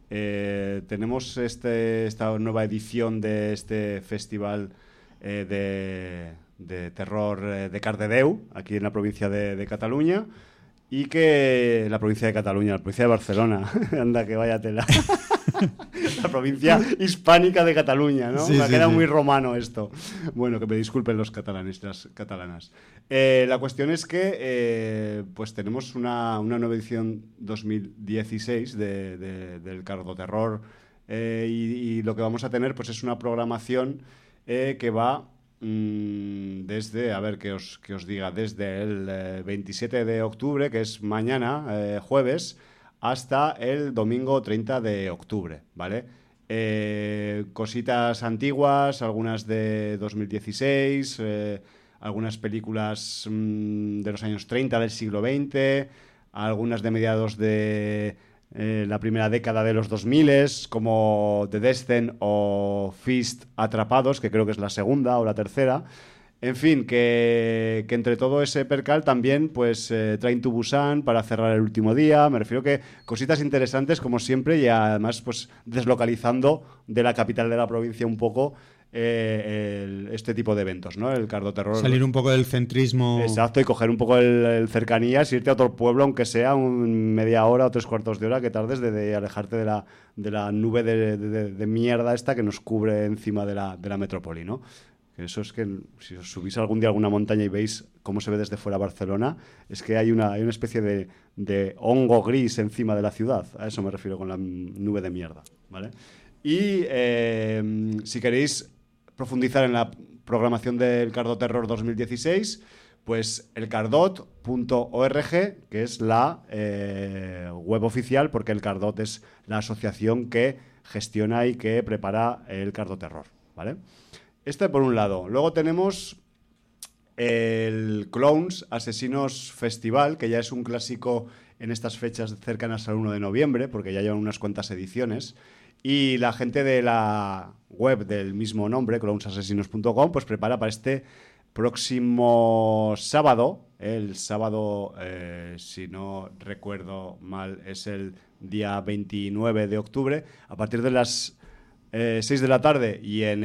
Eh, tenemos este, esta nueva edición de este festival eh, de, de terror eh, de Cardedeu, aquí en la provincia de, de Cataluña, y que la provincia de Cataluña, la provincia de Barcelona, anda que vaya tela. La provincia hispánica de Cataluña, ¿no? Sí, me ha sí, quedado sí. muy romano esto. Bueno, que me disculpen los catalanes, las catalanas. Eh, la cuestión es que eh, pues tenemos una, una nueva edición dos mil dieciséis de, de- del Cardoterror eh, y, y lo que vamos a tener pues es una programación eh, que va mm, desde, a ver que os, que os diga, desde el eh, veintisiete de octubre, que es mañana, eh, jueves, hasta el domingo treinta de octubre, ¿vale? Eh, cositas antiguas, algunas de dos mil dieciséis, eh, algunas películas mm, de los años treinta del siglo veinte, algunas de mediados de, eh, la primera década de los dos mil, como The Descent o Fist Atrapados, que creo que es la segunda o la tercera. En fin, que, que entre todo ese percal también pues eh, Train to Busan para cerrar el último día. Me refiero que cositas interesantes como siempre, y además pues deslocalizando de la capital de la provincia un poco eh, el, este tipo de eventos, ¿no? El Cardo Terror. Salir un poco del centrismo. Exacto, y coger un poco el, el cercanías, irte a otro pueblo, aunque sea un media hora o tres cuartos de hora que tardes de, de alejarte de la, de la nube de, de, de mierda esta que nos cubre encima de la, de la metrópoli, ¿no? Eso es que si os subís algún día a alguna montaña y veis cómo se ve desde fuera Barcelona, es que hay una, hay una especie de, de hongo gris encima de la ciudad. A eso me refiero con la nube de mierda, ¿vale? Y eh, si queréis profundizar en la programación del Cardo Terror dos mil dieciséis, pues el cardot punto org, que es la eh, web oficial, porque el Cardot es la asociación que gestiona y que prepara el Cardo Terror, ¿vale? Este por un lado. Luego tenemos el Clowns Asesinos Festival, que ya es un clásico en estas fechas cercanas al uno de noviembre, porque ya llevan unas cuantas ediciones. Y la gente de la web del mismo nombre, clowns asesinos punto com, pues prepara para este próximo sábado, el sábado, eh, si no recuerdo mal, es el día veintinueve de octubre, a partir de las Eh, seis de la tarde, y en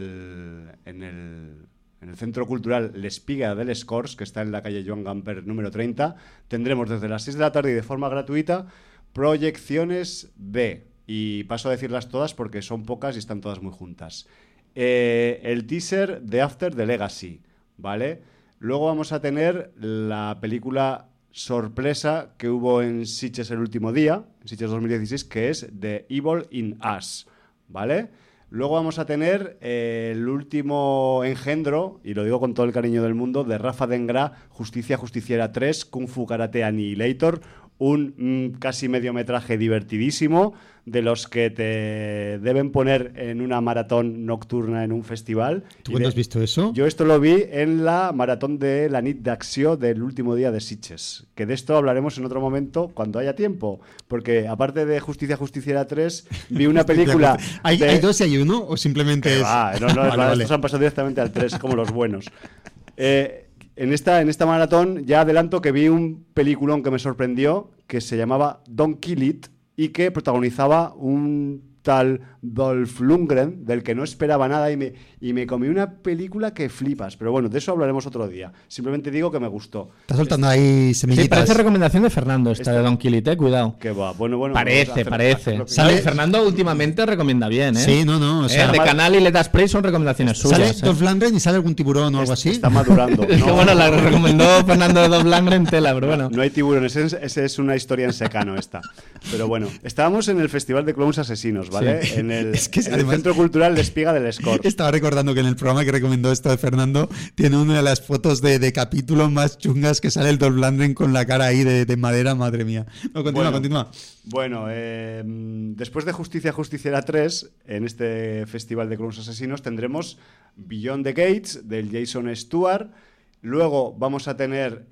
el, en el en el Centro Cultural L'Espiga de les Corts, que está en la calle Joan Gamper número treinta, tendremos desde las seis de la tarde y de forma gratuita proyecciones B, y paso a decirlas todas porque son pocas y están todas muy juntas. Eh, el teaser de After the Legacy, ¿vale? Luego vamos a tener la película sorpresa que hubo en Sitges el último día, en Sitges dos mil dieciséis, que es The Evil in Us, ¿vale? Luego vamos a tener eh, el último engendro, y lo digo con todo el cariño del mundo, de Rafa Dengra, Justicia Justiciera tres, Kung Fu Karate Annihilator, un mm, casi mediometraje divertidísimo, de los que te deben poner en una maratón nocturna en un festival. ¿Tú cuándo has visto eso? Yo esto lo vi en la maratón de la nit d'Acció del último día de Sitges, que de esto hablaremos en otro momento cuando haya tiempo, porque aparte de Justicia Justiciera tres, vi una película... ¿Hay, de... ¿Hay dos y hay uno o simplemente es...? Va, no, no, vale, vale, vale. Estos han pasado directamente al tres, como los buenos. Eh, en, esta, en esta maratón ya adelanto que vi un peliculón que me sorprendió, que se llamaba Don't Kill It, y que protagonizaba un tal Dolph Lundgren, del que no esperaba nada, y me, y me comí una película que flipas. Pero bueno, de eso hablaremos otro día. Simplemente digo que me gustó. Está soltando ahí semillitas. Sí, parece recomendación de Fernando esta, esta... de Don Kill It, eh, cuidado. Que va, bueno, bueno. Parece, hacer, parece. hacer ¿Sale? Fernando últimamente recomienda bien, ¿eh? Sí, no, no. O sea, eh, de Canal y Let's Play son recomendaciones sale suyas. ¿Sale Dolph Lundgren y sale algún tiburón o algo así? Está madurando. Es que no, bueno, la recomendó Fernando de Dolph Lundgren tela, pero bueno. No hay tiburones, esa es, es una historia en secano esta. Pero bueno, estábamos en el Festival de Clowns Asesinos, ¿vale? Sí. En el, es que en además, el Centro Cultural L'Espiga de les Corts. Estaba recordando que en el programa que recomendó esto de Fernando tiene una de las fotos de, de capítulo más chungas, que sale el Dolph Lundgren con la cara ahí de, de madera, madre mía. No, continúa, bueno, continúa. Bueno, eh, después de Justicia Justiciera tres, en este Festival de Clowns Asesinos tendremos Beyond the Gates, del Jason Stewart. Luego vamos a tener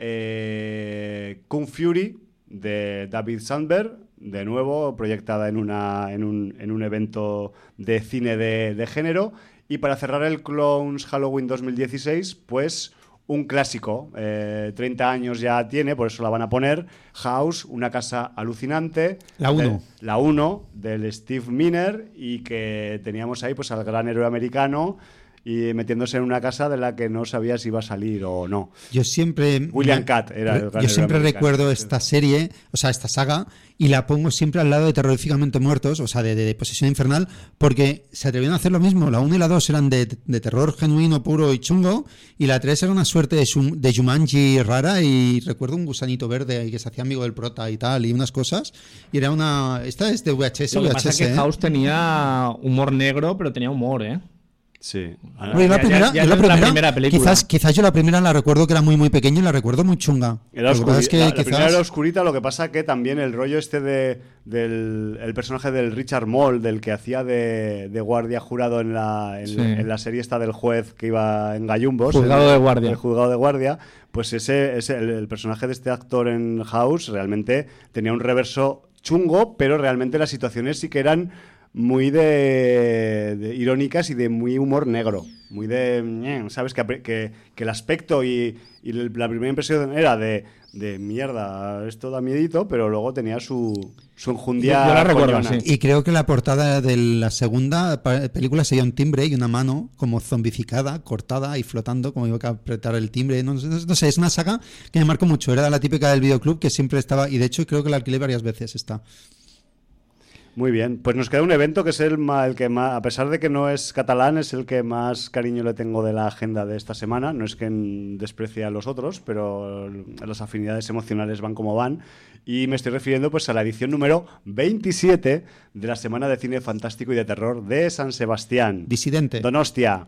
eh, Kung Fury, de David Sandberg, de nuevo proyectada en, una, en, un, en un evento de cine de, de género. Y para cerrar el Clowns Halloween dos mil dieciséis, pues un clásico, eh, treinta años ya tiene, por eso la van a poner, House, una casa alucinante. La uno. La uno, del Steve Miner, y que teníamos ahí pues al gran héroe americano y metiéndose en una casa de la que no sabía si iba a salir o no. Yo siempre... William Catt era el gran Yo siempre héroe recuerdo americano. esta serie, o sea, esta saga, y la pongo siempre al lado de Terroríficamente Muertos, o sea, de, de, de Posesión Infernal, porque se atrevieron a hacer lo mismo. La uno y la dos eran de, de terror genuino, puro y chungo, y la tres era una suerte de, Shum, de Jumanji rara, y recuerdo un gusanito verde que se hacía amigo del prota y tal, y unas cosas, y era una... Esta es de V H S, Lo que V H S, pasa es que ¿eh? House tenía humor negro, pero tenía humor, ¿eh? Sí. Bueno, yo la primera, ya, ya yo la es primera, la primera película. Quizás, quizás yo la primera la recuerdo que era muy muy pequeña y la recuerdo muy chunga. Era Lo que pasa es que la, la quizás... primera era oscurita, lo que pasa que también el rollo este de del el personaje del Richard Moll, del que hacía de, de guardia jurado en la, en, sí. en la serie esta del juez que iba en gallumbos. Juzgado el, de guardia. El juzgado de guardia. Pues ese, ese el, el personaje de este actor en House realmente tenía un reverso chungo, pero realmente las situaciones sí que eran muy de, de irónicas y de muy humor negro, muy de, ¿sabes? Que, que, que el aspecto y, y la primera impresión era de, de mierda, esto da miedito, pero luego tenía su, su enjundia. Yo, yo la recuerdo, sí. Y creo que la portada de la segunda película sería un timbre y una mano como zombificada, cortada y flotando, como iba a apretar el timbre. No, no, no sé, es una saga que me marcó mucho. Era la típica del videoclub que siempre estaba, y de hecho creo que la alquilé varias veces. Está. Muy bien, pues nos queda un evento que es el, el que más, a pesar de que no es catalán, es el que más cariño le tengo de la agenda de esta semana. No es que desprecie a los otros, pero las afinidades emocionales van como van. Y me estoy refiriendo pues a la edición número veintisiete de la Semana de Cine Fantástico y de Terror de San Sebastián. Disidente. Donostia.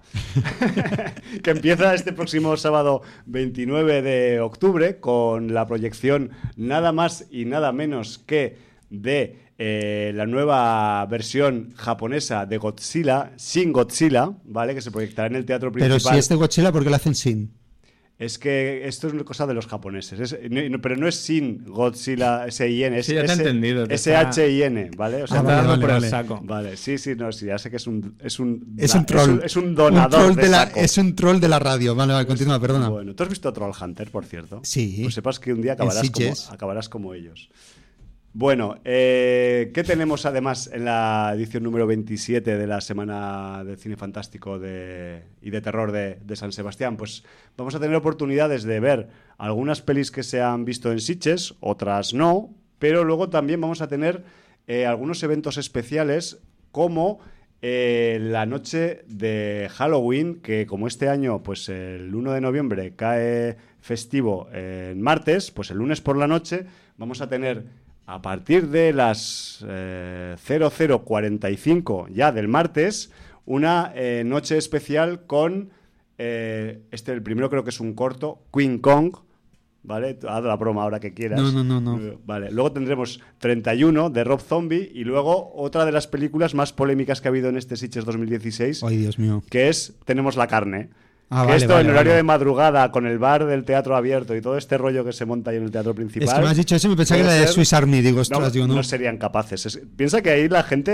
Que empieza este próximo sábado veintinueve de octubre con la proyección nada más y nada menos que de eh, la nueva versión japonesa de Godzilla, Shin Godzilla, ¿vale? Que se proyectará en el teatro principal. Pero si es de Godzilla, ¿por qué lo hacen Shin? Es que esto es una cosa de los japoneses. Es, no, pero no es Shin Godzilla S I N, es sí, ya te he entendido, te S H I N, ¿vale? O sea, ah, vale, vale, por el vale. saco. Vale, sí, sí, no, sí, ya sé que es un es un es un troll, es un, es un donador un troll de, de la, saco. es un troll de la radio. Vale, vale, continúa, perdona. Bueno, ¿tú has visto Troll Hunter, por cierto? Sí. Pues sepas que un día acabarás, En como, Sitges. acabarás como ellos. Bueno, eh, ¿qué tenemos además en la edición número veintisiete de la Semana de Cine Fantástico de, y de Terror de, de San Sebastián? Pues vamos a tener oportunidades de ver algunas pelis que se han visto en Sitges, otras no, pero luego también vamos a tener eh, algunos eventos especiales como eh, la noche de Halloween, que como este año, pues el uno de noviembre cae festivo en martes, pues el lunes por la noche vamos a tener a partir de las eh, cero cero cuarenta y cinco ya del martes, una eh, noche especial con, eh, este el primero creo que es un corto, King Kong, ¿vale? Haz la broma ahora que quieras. No, no, no, no. Vale. Luego tendremos treinta y uno de Rob Zombie y luego otra de las películas más polémicas que ha habido en este Sitges dos mil dieciséis, Ay, Dios mío. que es Tenemos la carne. Ah, que vale, esto vale, en horario vale. de madrugada con el bar del teatro abierto y todo este rollo que se monta ahí en el teatro principal. Es que me has dicho eso y me pensaba que puede era de ser- Swiss Army. Digo, no, ostras, digo, no. no serían capaces. Es- piensa que ahí la gente,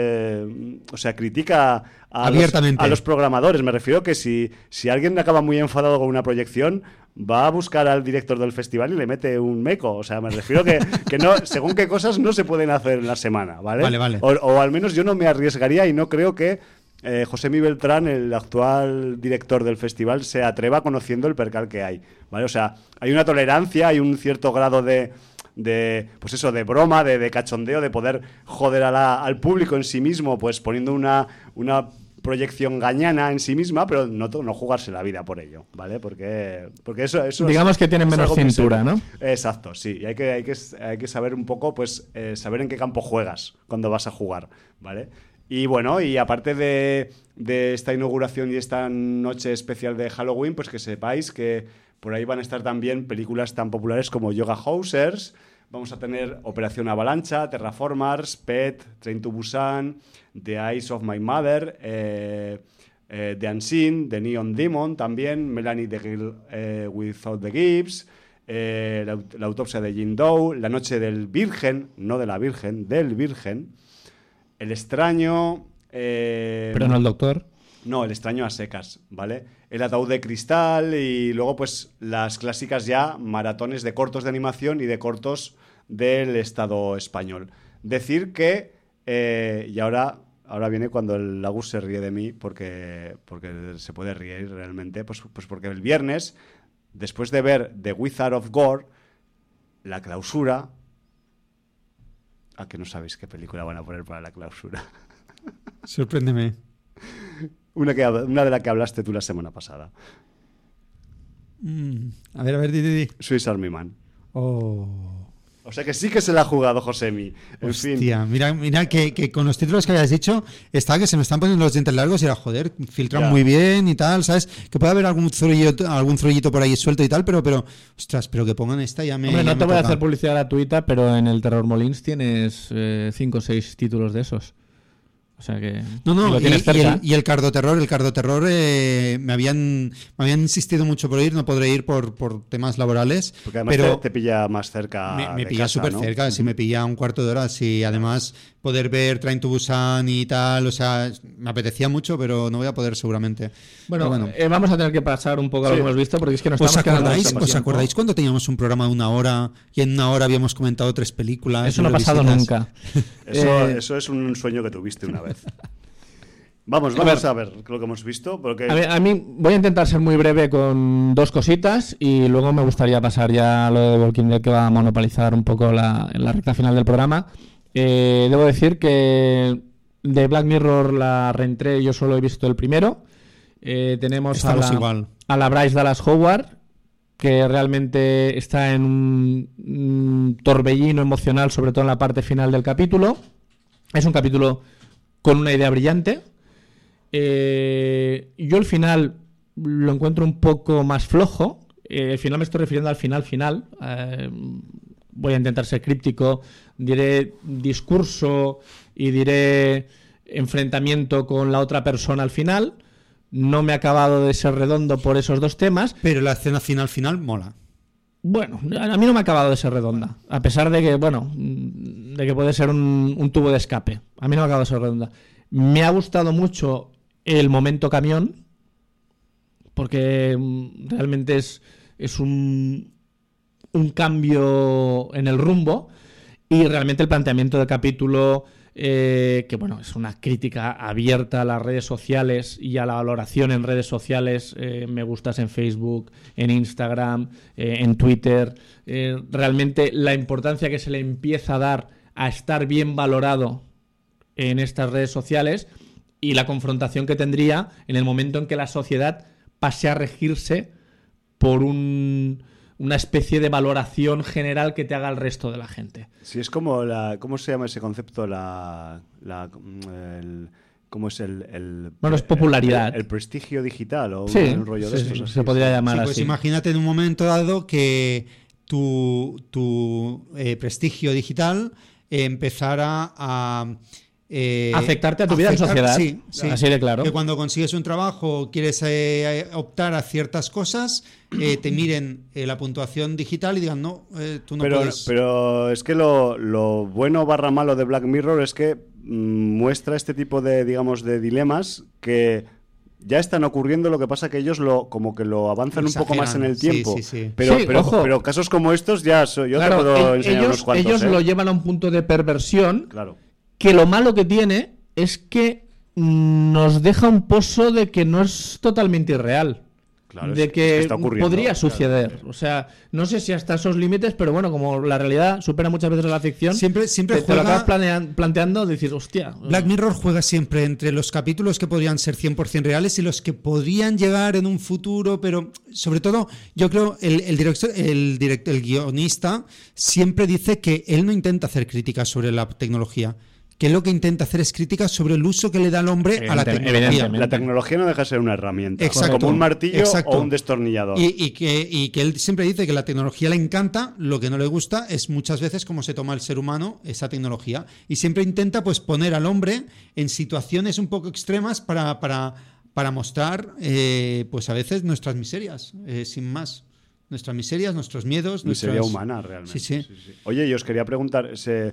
eh, o sea, critica a los, Abiertamente. a los programadores. Me refiero que si, si alguien acaba muy enfadado con una proyección, va a buscar al director del festival y le mete un meco. O sea, me refiero que, que no, según qué cosas no se pueden hacer en la semana, ¿vale? Vale, vale. O, o al menos yo no me arriesgaría y no creo que eh, José Mi Beltrán, el actual director del festival, se atreva conociendo el percal que hay, ¿vale? O sea, hay una tolerancia, hay un cierto grado de, de pues eso, de broma, de, de cachondeo, de poder joder a la- al público en sí mismo, pues poniendo una, una proyección gañana en sí misma, pero no, to- no jugarse la vida por ello, ¿vale? Porque, porque eso, eso Digamos es- que tienen es menos algo muy cintura, serio. ¿no? Exacto, sí. Y hay que, hay que, hay que saber un poco, pues, eh, saber en qué campo juegas cuando vas a jugar, ¿vale? Y bueno, y aparte de, de esta inauguración y esta noche especial de Halloween, pues que sepáis que por ahí van a estar también películas tan populares como Yoga Housers. Vamos a tener Operación Avalancha, Terraformers, Pet, Train to Busan, The Eyes of My Mother, eh, eh, The Unseen, The Neon Demon también, Melanie the Girl eh, Without the Gibbs, eh, la, la autopsia de Jane Doe, La Noche del Virgen, no de la Virgen, del Virgen, El Extraño... eh, Pero no el doctor. no, El extraño a secas, ¿vale? El ataúd de cristal y luego pues las clásicas ya maratones de cortos de animación y de cortos del Estado español. Decir que, eh, y ahora, ahora viene cuando el Agus se ríe de mí porque, porque se puede reír realmente, pues, pues porque el viernes, después de ver The Wizard of Gore, la clausura... ¿A que no sabéis qué película van a poner para la clausura? Sorpréndeme. Una, que, una de la que hablaste tú la semana pasada. Mm, A ver, a ver, di, di, di. Swiss Army Man. Oh. O sea que sí que se la ha jugado Josemi. En fin. Hostia, mira, mira que, que con los títulos que habías dicho, está que se me están poniendo los dientes largos y era, joder, filtran Ya. muy bien y tal, ¿sabes? Que puede haber algún zollito, algún zollito por ahí suelto y tal, pero, pero, ostras, pero que pongan esta ya me. Hombre, ya no me te voy a toca. hacer publicidad gratuita, pero en el Terror Molins tienes cinco o seis títulos de esos. O sea que No, no, lo y, tienes y cerca. el, y el Cardoterror, el Cardoterror eh, me habían me habían insistido mucho por ir, no podré ir por, por temas laborales, Porque además pero te, te pilla más cerca. me, me de pilla casa, súper ¿no? cerca, si me pilla un cuarto de hora, si además poder ver Train to Busan y tal, o sea, me apetecía mucho, pero no voy a poder seguramente. Bueno, Pero bueno. eh, vamos a tener que pasar un poco a lo Sí. que hemos visto, porque es que nos ¿Os estamos quedando acordáis, sin ¿Os tiempo. acordáis cuando teníamos un programa de una hora y en una hora habíamos comentado tres películas? Eso no ha y pasado revisitas? nunca. Eso, Eh, eso es un sueño que tuviste una vez. Vamos, A vamos ver. a ver lo que hemos visto. Porque... A, ver, a mí voy a intentar ser muy breve con dos cositas y luego me gustaría pasar ya a lo de Walking Dead, que va a monopolizar un poco la, en la recta final del programa. Eh, debo decir que de Black Mirror la reentré, yo solo he visto el primero. Eh, tenemos a Estamos la, igual. a la Bryce Dallas Howard, que realmente está en un, un torbellino emocional, sobre todo en la parte final del capítulo. Es un capítulo con una idea brillante. Eh, yo el final lo encuentro un poco más flojo. Eh, el final me estoy refiriendo al final final. Eh, voy a intentar ser críptico. Diré discurso y diré enfrentamiento con la otra persona al final. No me ha acabado de ser redondo por esos dos temas. Pero la escena final final mola. Bueno, a mí no me ha acabado de ser redonda. A pesar de que, bueno, de que puede ser un, un tubo de escape. A mí no me ha acabado de ser redonda. Me ha gustado mucho el momento camión, porque mm, realmente es, es un, un cambio en el rumbo, y realmente el planteamiento del capítulo, eh, que bueno, es una crítica abierta a las redes sociales y a la valoración en redes sociales, eh, me gustas en Facebook, en Instagram, eh, en Twitter, eh, realmente la importancia que se le empieza a dar a estar bien valorado en estas redes sociales, y la confrontación que tendría en el momento en que la sociedad pase a regirse por un, una especie de valoración general que te haga el resto de la gente. Sí, es como la... ¿Cómo se llama ese concepto? La... la el, ¿Cómo es el, el... Bueno, es popularidad. El, el prestigio digital o Sí, un rollo de sí, estos. sí, así, se podría sí. llamar Sí, pues así. imagínate en un momento dado que tu, tu eh, prestigio digital eh, empezara a... Eh, Afectarte a tu vida en sociedad. Sí, sí. Así de claro. Que cuando consigues un trabajo, quieres eh, optar a ciertas cosas, eh, te miren eh, la puntuación digital y digan, no, eh, tú no pero, puedes. pero es que lo, lo bueno barra malo de Black Mirror es que mm, muestra este tipo de, digamos, de dilemas que ya están ocurriendo, lo que pasa que ellos lo como que lo avanzan un poco más en el Exageran, tiempo. sí, sí, sí. Pero, Sí, pero, ojo. pero casos como estos ya so- yo Claro, te puedo e- enseñar ellos, unos cuantos. ellos ¿eh? lo llevan a un punto de perversión, Claro. que lo malo que tiene es que mm, nos deja un pozo de que no es totalmente irreal. Claro, de es- que, es que está ocurriendo, podría claro. suceder. O sea, no sé si hasta esos límites, pero bueno, como la realidad supera muchas veces a la ficción, Siempre, siempre te, te lo juega- acabas planean- planteando, decir, hostia. Black Mirror juega siempre entre los capítulos que podrían ser cien por ciento reales y los que podrían llegar en un futuro, pero sobre todo, yo creo, el, el director, el, direct, el guionista siempre dice que él no intenta hacer críticas sobre la tecnología, que lo que intenta hacer es críticas sobre el uso que le da el hombre a la Evidente- tecnología. evidentemente. La tecnología no deja de ser una herramienta. Exacto. Como un martillo Exacto. o un destornillador. Y, y que, y que él siempre dice que la tecnología le encanta, lo que no le gusta es muchas veces cómo se toma el ser humano esa tecnología. Y siempre intenta pues poner al hombre en situaciones un poco extremas para, para, para mostrar eh, pues a veces nuestras miserias, eh, sin más. Nuestras miserias, nuestros miedos. Miseria nuestras... humana, realmente. Sí, sí. Sí, sí. Oye, y os quería preguntar, ¿se,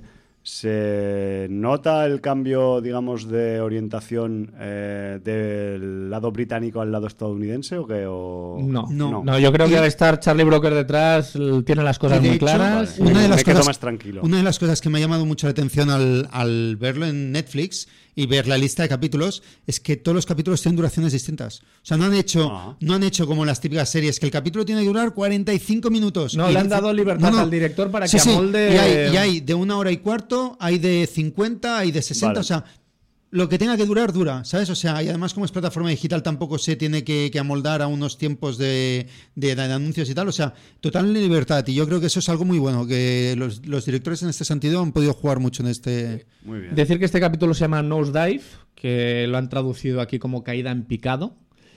se nota el cambio, digamos, de orientación eh, del lado británico al lado estadounidense o qué? O... No, No. no, yo creo Y- que al estar Charlie Brooker detrás, l- tiene las cosas Y de muy hecho, claras. Vale. Una de Me las quedo cosas- más tranquilo. Una de las cosas que me ha llamado mucho la atención al, al verlo en Netflix y ver la lista de capítulos es que todos los capítulos tienen duraciones distintas. O sea, no han hecho, Ah. no han hecho como las típicas series que el capítulo tiene que durar cuarenta y cinco minutos. No, Y le han dice- dado libertad al director para Sí, que sí. amolde- Y hay, y hay de una hora y cuarto, hay de cincuenta, hay de sesenta, Vale. o sea, lo que tenga que durar, dura, ¿sabes? O sea, y además como es plataforma digital tampoco se tiene que, que amoldar a unos tiempos de, de- de anuncios y tal, o sea, total libertad. Y yo creo que eso es algo muy bueno, que los, los directores en este sentido han podido jugar mucho en este... Muy bien. Decir que este capítulo se llama Nosedive, que lo han traducido aquí como caída en picado.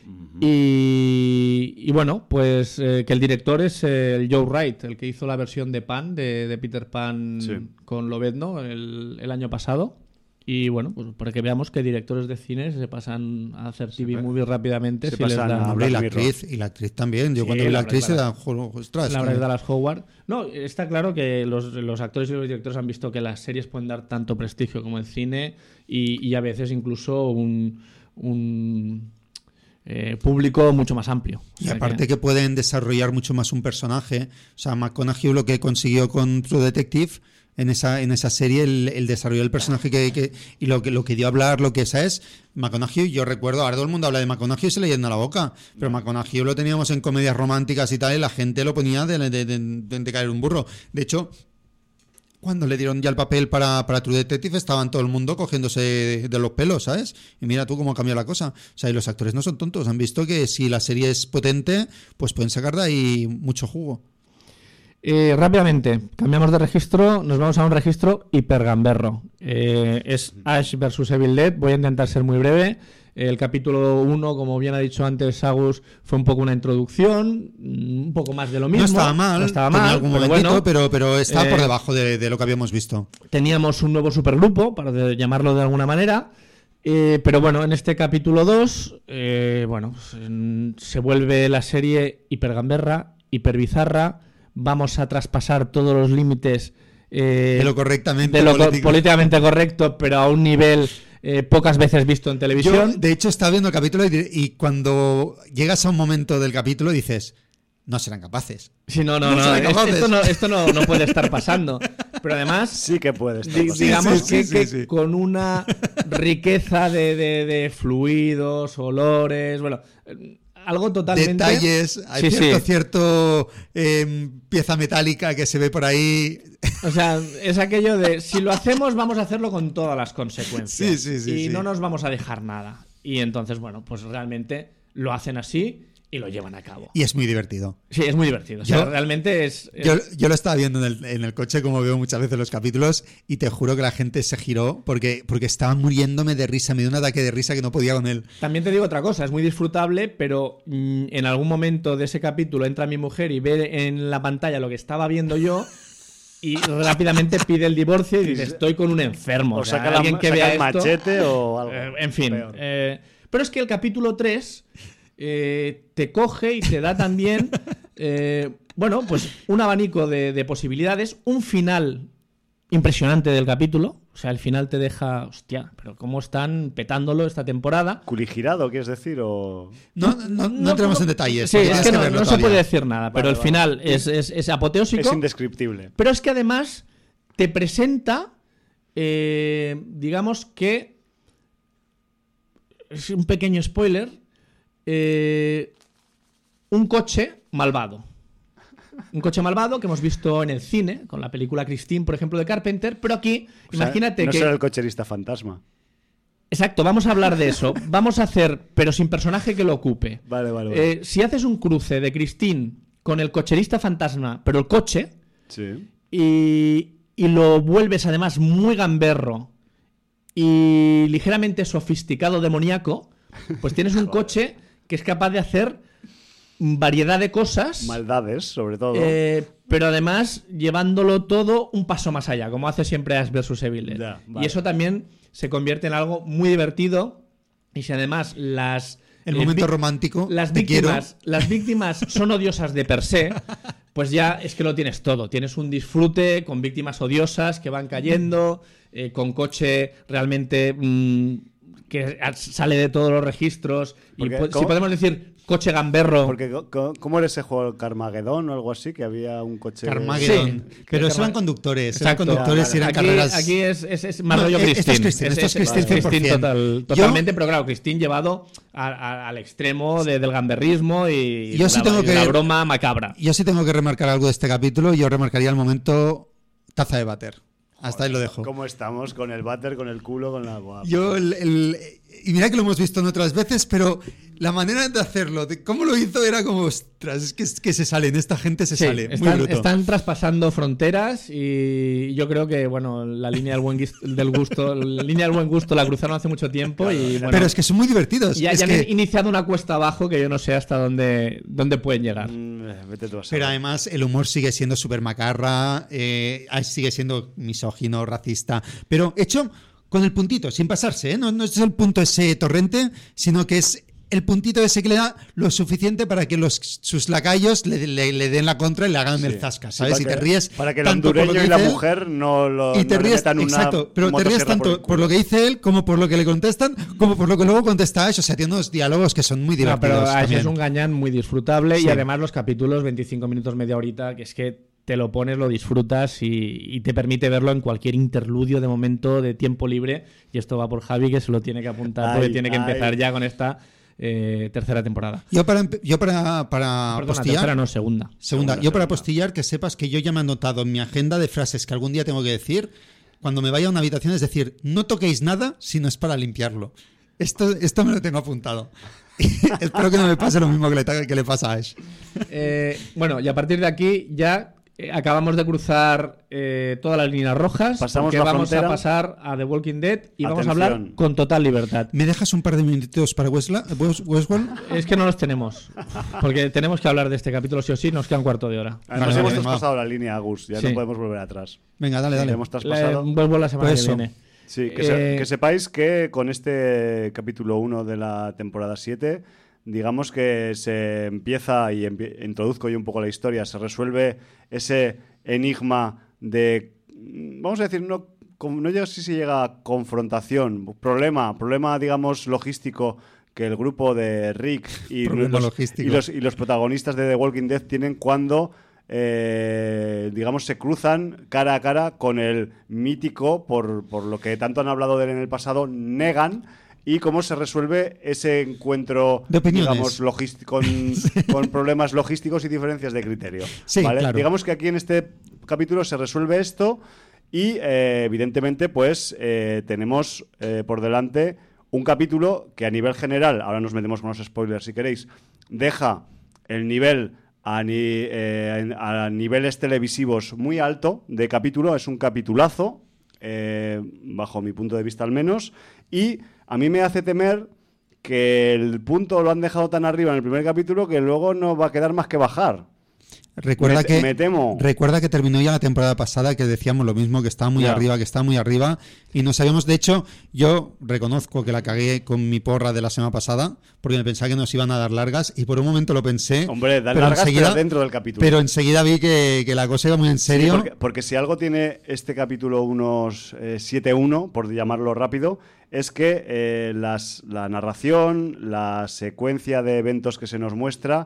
y, y bueno, pues eh, que el director es eh, el Joe Wright, el que hizo la versión de Pan, de, de Peter Pan Sí. con Lobezno el, el año pasado. Y bueno, pues para que veamos que directores de cine se pasan a hacer T V pa- muy rápidamente. se Si les pasan da- a Hombre, y la Black actriz, y la actriz también. Yo Sí, cuando vi la la actriz se verdad. da juego, ostras. La que- verdad es Dallas Howard. No, está claro que los, los actores y los directores han visto que las series pueden dar tanto prestigio como el cine y, y a veces incluso un, un eh, público mucho más amplio. O Y sea aparte que... pueden desarrollar mucho más un personaje. O sea, McConaughey lo que consiguió con True Detective en esa, en esa serie, el, el desarrollo del personaje que, que- y lo que, lo que dio a hablar, lo que esa es, McConaughey, yo recuerdo, ahora todo el mundo habla de McConaughey y se le llena la boca, pero McConaughey lo teníamos en comedias románticas y tal, y la gente lo ponía de, de, de- de- de caer un burro. De hecho, cuando le dieron ya el papel para, para True Detective, estaban todo el mundo cogiéndose de, de los pelos, ¿sabes? Y mira tú cómo cambió la cosa. O sea, y los actores no son tontos, han visto que si la serie es potente, pues pueden sacar de ahí mucho jugo. Eh, rápidamente, cambiamos de registro, nos vamos a un registro hipergamberro. Eh, es Ash versus Evil Dead, voy a intentar ser muy breve. El capítulo uno, como bien ha dicho antes Agus, fue un poco una introducción, un poco más de lo mismo. No estaba mal, no estaba tenía mal, algún pero momentito, bueno, pero, pero está eh, por debajo de, de lo que habíamos visto. teníamos un nuevo supergrupo, para de- llamarlo de alguna manera. Eh, pero bueno, en este capítulo dos, eh, bueno, pues, en- se vuelve la serie hipergamberra, hiperbizarra. Vamos a traspasar todos los límites eh, De lo correctamente de lo co- político. políticamente correcto, pero a un nivel eh, pocas veces visto en Yo, televisión. de hecho, estaba viendo el capítulo y, y cuando llegas a un momento del capítulo dices, no serán capaces. Sí, no, no, no no, serán es- capaces. esto, no, esto no, no puede estar pasando. Pero además, Sí que puede estar di- pasando. digamos sí, sí, que, sí, que sí. con una riqueza de, de- de fluidos, olores, bueno, eh, algo totalmente... Detalles, hay Sí, cierto, sí. cierto eh, pieza metálica que se ve por ahí. O sea, es aquello de si lo hacemos, vamos a hacerlo con todas las consecuencias. Sí, sí, sí, Y sí. no nos vamos a dejar nada. Y entonces, bueno, pues realmente lo hacen así y lo llevan a cabo. Y es muy divertido. Sí, es muy divertido. O sea, Yo- realmente es. es- Yo, yo lo estaba viendo en el, en el coche, como veo muchas veces los capítulos, y te juro que la gente se giró porque, porque estaba muriéndome de risa. Me dio un ataque de risa que no podía con él. También te digo otra cosa, es muy disfrutable, pero mm, en algún momento de ese capítulo entra mi mujer y ve en la pantalla lo que estaba viendo yo. Y rápidamente pide el divorcio y dice: estoy con un enfermo. O O sea, saca, la- alguien que saca vea el esto, machete o algo. Eh, en fin. peor. eh, pero es que el capítulo tres eh, te coge y te da también, eh, bueno, pues un abanico de, de posibilidades, un final impresionante del capítulo. O sea, el final te deja, hostia, pero cómo están petándolo esta temporada. ¿Culigirado, quieres decir? O... No, no, no, entremos en detalles. Sí, porque es tienes que no, verlo no se todavía. puede decir nada, pero Vale, el vale. final es, es, es apoteósico. Es indescriptible. Pero es que además te presenta, eh, digamos que, es un pequeño spoiler, eh, un coche malvado. Un coche malvado que hemos visto en el cine, con la película Christine, por ejemplo, de Carpenter, pero aquí, O sea, imagínate no que... será el cocherista fantasma. Exacto, vamos a hablar de eso. Vamos a hacer, pero sin personaje que lo ocupe. Vale, vale, vale. Eh, si haces un cruce de Christine con el cocherista fantasma, pero el coche, Sí. y, y lo vuelves además muy gamberro y ligeramente sofisticado demoníaco, pues tienes un coche que es capaz de hacer variedad de cosas, Maldades, sobre todo. eh, pero además llevándolo todo un paso más allá, como hace siempre Ash versus Evil Dead. Ya, vale. Y eso también se convierte en algo muy divertido. Y si además las... El eh, momento vi- romántico. las te quiero. víctimas, las víctimas son odiosas de per se, pues ya es que lo tienes todo. Tienes un disfrute con víctimas odiosas que van cayendo, eh, con coche realmente mm, que a- sale de todos los registros. Y Porque, po- si ¿cómo? podemos decir coche gamberro. Porque, co- co- ¿cómo era ese juego? ¿Carmageddon o algo así? Que había un coche... Carmageddon. Sí. Pero Carma- eso eran conductores. Eran Exacto. conductores y eran aquí, carreras. aquí es, es, es más No, rollo eh, esto es Christine. Christine, esto es Christine cien por cien. total- Yo- totalmente, pero claro, Christine llevado a- a- al extremo de- del gamberrismo y, Yo de sí la, tengo y de la que- broma macabra. Yo sí tengo que remarcar algo de este capítulo. Yo remarcaría el momento taza de váter. Hasta ahí lo dejo. ¿Cómo estamos? Con el váter, con el culo, con la... Buah, Yo, el, el- y mira que lo hemos visto en otras veces, pero la manera de hacerlo, de cómo lo hizo, era como, ostras, es que, es que se salen, esta gente se Sí, sale. Muy están, bruto. están traspasando fronteras y yo creo que bueno la línea del buen guis- del gusto, la línea del buen gusto la cruzaron hace mucho tiempo y bueno, Pero es que son muy divertidos. ya, es ya que- han iniciado una cuesta abajo que yo no sé hasta dónde, dónde pueden llegar. Mm, vete tú a saber. Pero además el humor sigue siendo súper macarra, eh, sigue siendo misógino, racista, pero hecho con el puntito, sin pasarse, ¿eh? No, no es el punto ese torrente, sino que es el puntito ese que le da lo suficiente para que los sus lacayos le, le, le den la contra y le hagan sí. el zasca, ¿sabes? Sí, y te ríes para que el hondureño y la mujer no lo y te no ríes, le metan exacto, una pero te ríes tanto por, por lo que dice él como por lo que le contestan, como por lo que luego contesta Ash. O sea, tiene unos diálogos que son muy divertidos. No, pero Ash también. es un gañán muy disfrutable sí. y además los capítulos veinticinco minutos, media horita, que es que te lo pones, lo disfrutas y, y te permite verlo en cualquier interludio de momento de tiempo libre. Y esto va por Javi, que se lo tiene que apuntar ay, porque tiene que ay. empezar ya con esta eh, tercera temporada. Yo para yo para, para Perdona, postillar... tercera no, segunda. Segunda. segunda yo para segunda. postillar, que sepas que yo ya me he anotado en mi agenda de frases que algún día tengo que decir cuando me vaya a una habitación, es decir, no toquéis nada si no es para limpiarlo. Esto, esto me lo tengo apuntado. Espero que no me pase lo mismo que le, que le pasa a Ash. Eh, bueno, y a partir de aquí ya... Acabamos de cruzar eh, todas las líneas rojas. Pasamos porque la vamos frontera. a pasar a The Walking Dead y Atención. vamos a hablar con total libertad. ¿Me dejas un par de minutitos para Westla, West, Westworld? Es que no los tenemos. Porque tenemos que hablar de este capítulo sí o sí. Nos queda un cuarto de hora. Además vale, hemos vale, traspasado la línea, Agus. Ya sí. no podemos volver atrás. Venga, dale, dale. Sí, hemos traspasado. La, vuelvo la semana pues que eso. viene. Sí, que, Eh, se, que sepáis que con este capítulo uno de la temporada siete, digamos que se empieza, y empie- introduzco yo un poco la historia, se resuelve ese enigma de, vamos a decir, no, no sé si se llega a confrontación, problema, problema, digamos, logístico que el grupo de Rick y, Problema los, logístico. y, los, y los protagonistas de The Walking Dead tienen cuando... Eh, digamos, se cruzan cara a cara con el mítico, por, por lo que tanto han hablado de él en el pasado, Negan, y cómo se resuelve ese encuentro, de opiniones, digamos, logíst- con, sí. con problemas logísticos y diferencias de criterio. Sí, ¿vale? claro. Digamos que aquí en este capítulo se resuelve esto y, eh, evidentemente, pues eh, tenemos eh, por delante un capítulo que a nivel general, ahora nos metemos con los spoilers si queréis, deja el nivel... A, ni, eh, a niveles televisivos muy alto de capítulo, es un capitulazo, eh, bajo mi punto de vista al menos, y a mí me hace temer que el punto lo han dejado tan arriba en el primer capítulo que luego no va a quedar más que bajar. Recuerda, me, que, me temo. recuerda que terminó ya la temporada pasada, que decíamos lo mismo, que estaba muy ya. arriba, que estaba muy arriba, y no sabíamos. De hecho, yo reconozco que la cagué con mi porra de la semana pasada, porque me pensaba que nos iban a dar largas, y por un momento lo pensé. Hombre, dar pero largas enseguida, pero dentro del capítulo. Pero enseguida vi que, que la cosa iba muy en serio. Sí, porque, porque si algo tiene este capítulo unos eh, siete uno, por llamarlo rápido, es que eh, las, la narración, la secuencia de eventos que se nos muestra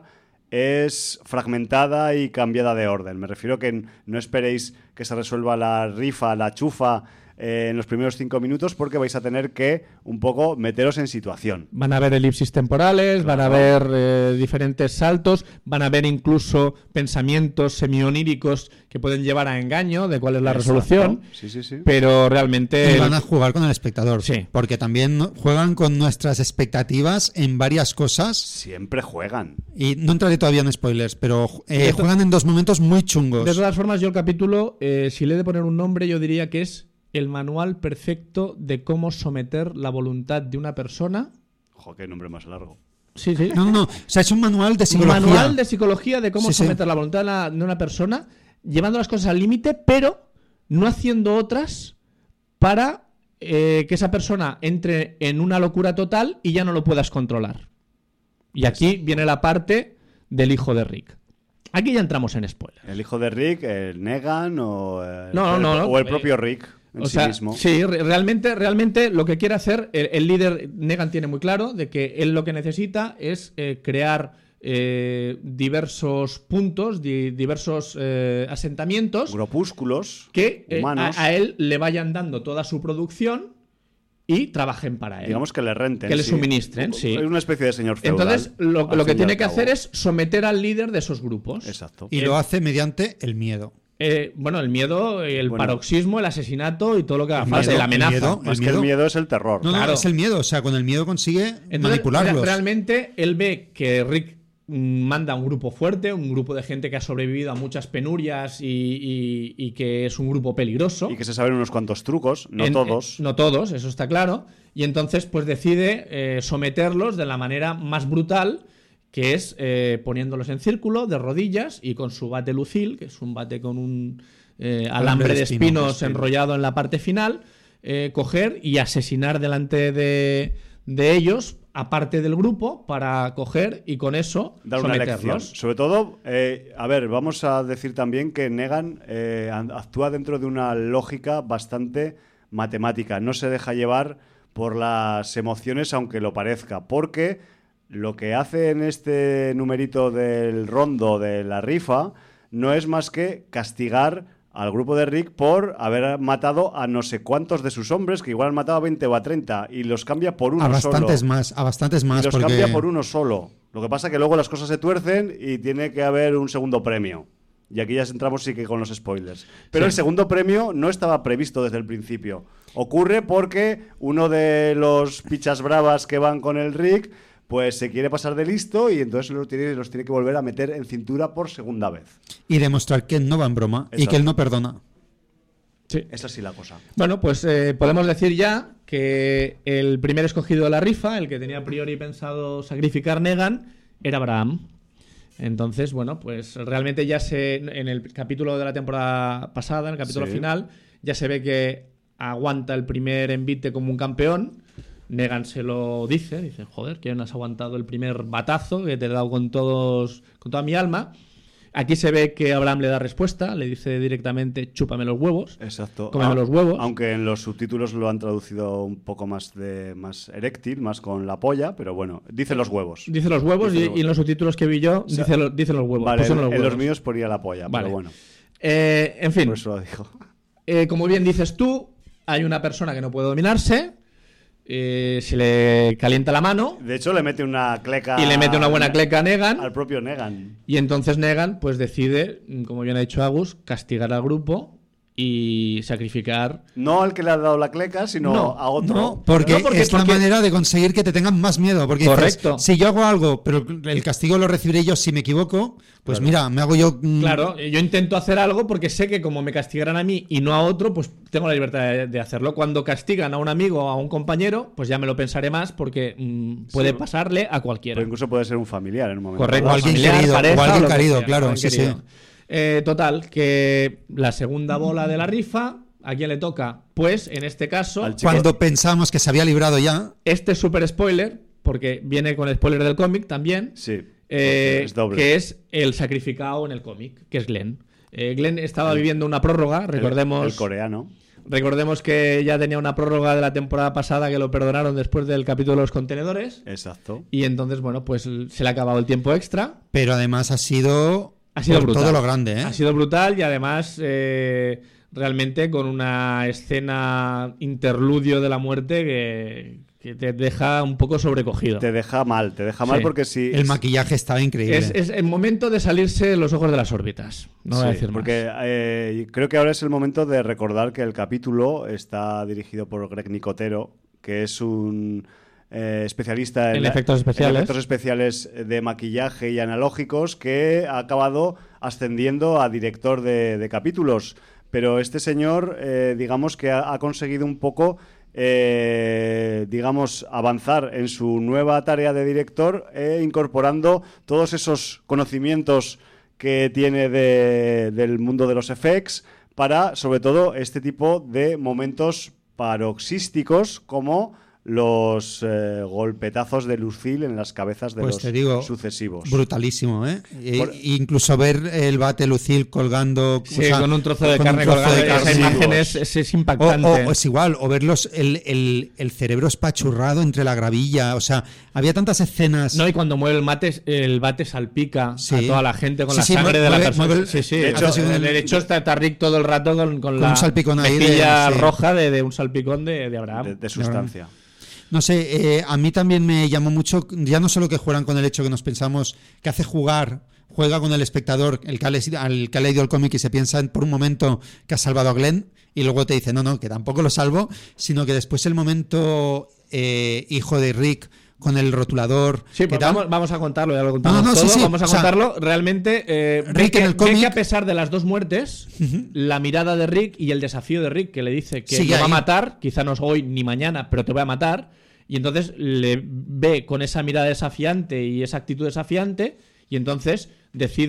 es fragmentada y cambiada de orden. Me refiero que no esperéis que se resuelva la rifa, la chufa eh, en los primeros cinco minutos, porque vais a tener que un poco meteros en situación. Van a haber elipsis temporales, Claro. van a haber eh, diferentes saltos, van a haber incluso pensamientos semi-oníricos que pueden llevar a engaño de cuál es la Exacto. resolución, Sí, sí, sí. pero realmente... Y van a jugar con el espectador, Sí. porque también no- juegan con nuestras expectativas en varias cosas. Siempre juegan. Y no entraré todavía en spoilers, pero eh, De to- juegan en dos momentos muy chungos. De todas formas, yo el capítulo, eh, si le he de poner un nombre, yo diría que es el manual perfecto de cómo someter la voluntad de una persona. Ojo, qué nombre más largo. Sí, sí. No, no, no. O sea, es un manual de psicología. Manual de psicología de cómo Sí, sí. someter la voluntad de, la- de una persona, llevando las cosas al límite, pero no haciendo otras para eh, que esa persona entre en una locura total y ya no lo puedas controlar. Y aquí viene la parte del hijo de Rick. Aquí ya entramos en spoiler. El hijo de Rick, el Negan o el, No, el- no, no. o el propio Rick en O sí sea, mismo. sí, re- realmente, realmente lo que quiere hacer el, el líder Negan tiene muy claro de que él lo que necesita es eh, crear eh, diversos puntos, di- diversos eh, asentamientos Grupúsculos que eh, humanos. a, a él le vayan dando toda su producción y trabajen para él. Digamos que le renten. Que le sí. suministren, sí. Es una especie de señor feudal. Entonces, lo, al lo que fin y tiene al que cabo. hacer es someter al líder de esos grupos. Exacto. Y lo hace mediante el miedo. Eh, bueno, el miedo, el Bueno. paroxismo, el asesinato y todo lo que haga El falta, miedo, y la amenaza. el miedo. Más que el miedo es el terror. No, Claro. no, es el miedo. O sea, con el miedo consigue Entonces, manipularlos. re- realmente él ve que Rick mm, manda un grupo fuerte, un grupo de gente que ha sobrevivido a muchas penurias y, y- y que es un grupo peligroso. Y que se saben unos cuantos trucos, no En- todos. eh, no todos, eso está claro. Y entonces, pues decide eh, someterlos de la manera más brutal, que es eh, poniéndolos en círculo, de rodillas, y con su bate lucil, que es un bate con un eh, alambre, Alambre de de espino, espinos de espino. enrollado en la parte final, eh, coger y asesinar delante de, de ellos, aparte del grupo, para coger y con eso dar una lección. someterlos. Sobre todo, eh, a ver, vamos a decir también que Negan eh, actúa dentro de una lógica bastante matemática. No se deja llevar por las emociones, aunque lo parezca, porque lo que hace en este numerito del rondo de la rifa no es más que castigar al grupo de Rick por haber matado a no sé cuántos de sus hombres, que igual han matado a veinte o a treinta, y los cambia por uno a bastantes solo. más, a bastantes más. Y los porque... cambia por uno solo. Lo que pasa es que luego las cosas se tuercen y tiene que haber un segundo premio. Y aquí ya entramos sí que con los spoilers. Pero Sí. el segundo premio no estaba previsto desde el principio. Ocurre porque uno de los pichas bravas que van con el Rick pues se quiere pasar de listo y entonces los tiene, los tiene que volver a meter en cintura por segunda vez. Y demostrar que él no va en broma. Exacto. Y que él no perdona. Sí. Es así la cosa. Bueno, pues eh, podemos decir ya que el primer escogido de la rifa, el que tenía a priori pensado sacrificar Negan, era Abraham. Entonces, bueno, pues realmente ya se en el capítulo de la temporada pasada, en el capítulo Sí. final, ya se ve que aguanta el primer envite como un campeón. Negan se lo dice, dice, joder, que no has aguantado el primer batazo que te he dado con todos, con toda mi alma. Aquí se ve que Abraham le da respuesta, le dice directamente, chúpame los huevos. Exacto. Cómeme Ah, los huevos. Aunque en los subtítulos lo han traducido un poco más de más eréctil, más con la polla, pero bueno, dice los huevos. Dice los huevos Dice y, los y en los subtítulos que vi yo, O sea, dice, lo- dice los huevos. Vale, Pues son en, los en huevos. los míos ponía la polla, Vale. pero bueno, Eh, en fin, por eso lo dijo. eh, como bien dices tú, hay una persona que no puede dominarse, eh, se le calienta la mano De hecho, le mete una cleca... y le mete una buena cleca a Negan. Al propio Negan. Y entonces Negan pues decide, como bien ha dicho Agus, castigar al grupo y sacrificar. No al que le ha dado la cleca, sino No, a otro. No, porque, No, porque- es la porque- manera de conseguir que te tengan más miedo. Porque dices, Correcto. si yo hago algo, pero el castigo lo recibiré yo si me equivoco, pues Claro. mira, me hago yo... mm, Claro, yo intento hacer algo porque sé que como me castigarán a mí y no a otro, pues tengo la libertad de, de hacerlo. Cuando castigan a un amigo o a un compañero, pues ya me lo pensaré más porque mm, puede Sí. pasarle a cualquiera. Pero incluso puede ser un familiar en un momento. Correcto, O alguien familiar, querido, o pareja, alguien lo que querido, sea, claro, alguien sí, querido. sí. Eh, total, que la segunda bola de la rifa, ¿a quién le toca? Pues en este caso, Al chico. Cuando pensamos que se había librado ya, este es super spoiler, porque viene con el spoiler del cómic también, Sí, eh, es doble. que es el sacrificado en el cómic, que es Glenn. Eh, Glenn estaba viviendo una prórroga, El- recordemos. El, coreano. Recordemos que ya tenía una prórroga de la temporada pasada que lo perdonaron después del capítulo de los contenedores. Exacto. Y entonces, bueno, pues se le ha acabado el tiempo extra. pero además ha sido... Ha sido por brutal. todo lo grande, ¿eh? Ha sido brutal y además eh, realmente con una escena interludio de la muerte que, que te deja un poco sobrecogido. Te deja mal, te deja mal Sí. porque si... El maquillaje estaba increíble. Es, es el momento de salirse los ojos de las órbitas. No voy a Sí, decir más. porque eh, creo que ahora es el momento de recordar que el capítulo está dirigido por Greg Nicotero, que es un eh, especialista en, En efectos especiales. en efectos especiales de maquillaje y analógicos, que ha acabado ascendiendo a director de, de capítulos. Pero este señor, eh, digamos que ha, ha conseguido un poco, eh, digamos, avanzar en su nueva tarea de director, eh, incorporando todos esos conocimientos que tiene de- del mundo de los effects para, sobre todo, este tipo de momentos paroxísticos como los eh, golpetazos de Lucille en las cabezas de Pues los te digo, sucesivos. Brutalísimo, ¿eh? E- Por- incluso ver el bate Lucille colgando... Sí, o sea, con un trozo de con un carne trozo colgada. de Esa carne. imagen es, es- es O, impactante. o- o es igual, o verlos el, el, el cerebro espachurrado entre la gravilla. O sea, había tantas escenas. No, y cuando mueve el mate, el bate salpica Sí. a toda la gente con Sí, la sí, sangre mueve- de la mueve- persona. mueve el- sí, sí. de De hecho, hecho, el- de hecho está, está Rick todo el rato con, con Con la un salpicón ahí de- mejilla sí. roja de, de un salpicón de, de Abraham. de, de sustancia. No sé, eh, a mí también me llamó mucho, ya no solo que juegan con el hecho que nos pensamos que hace jugar, juega con el espectador, el que ha, le- al que ha leído el cómic y se piensa en- por un momento que ha salvado a Glenn y luego te dice, no, no, que tampoco lo salvo, sino que después el momento eh, hijo de Rick con el rotulador. Sí, ¿qué pues tal? vamos, vamos a contarlo, ya lo contamos No, no, todo, sí, sí, vamos a o sea, contarlo. Realmente, eh, ve, Rick que, en el ve cómic- que a pesar de las dos muertes, la mirada de Rick y el desafío de Rick, que le dice que Sigue lo va a ahí. matar, quizá no es hoy ni mañana, pero te voy a matar, y entonces le ve con esa mirada desafiante y esa actitud desafiante, y entonces decide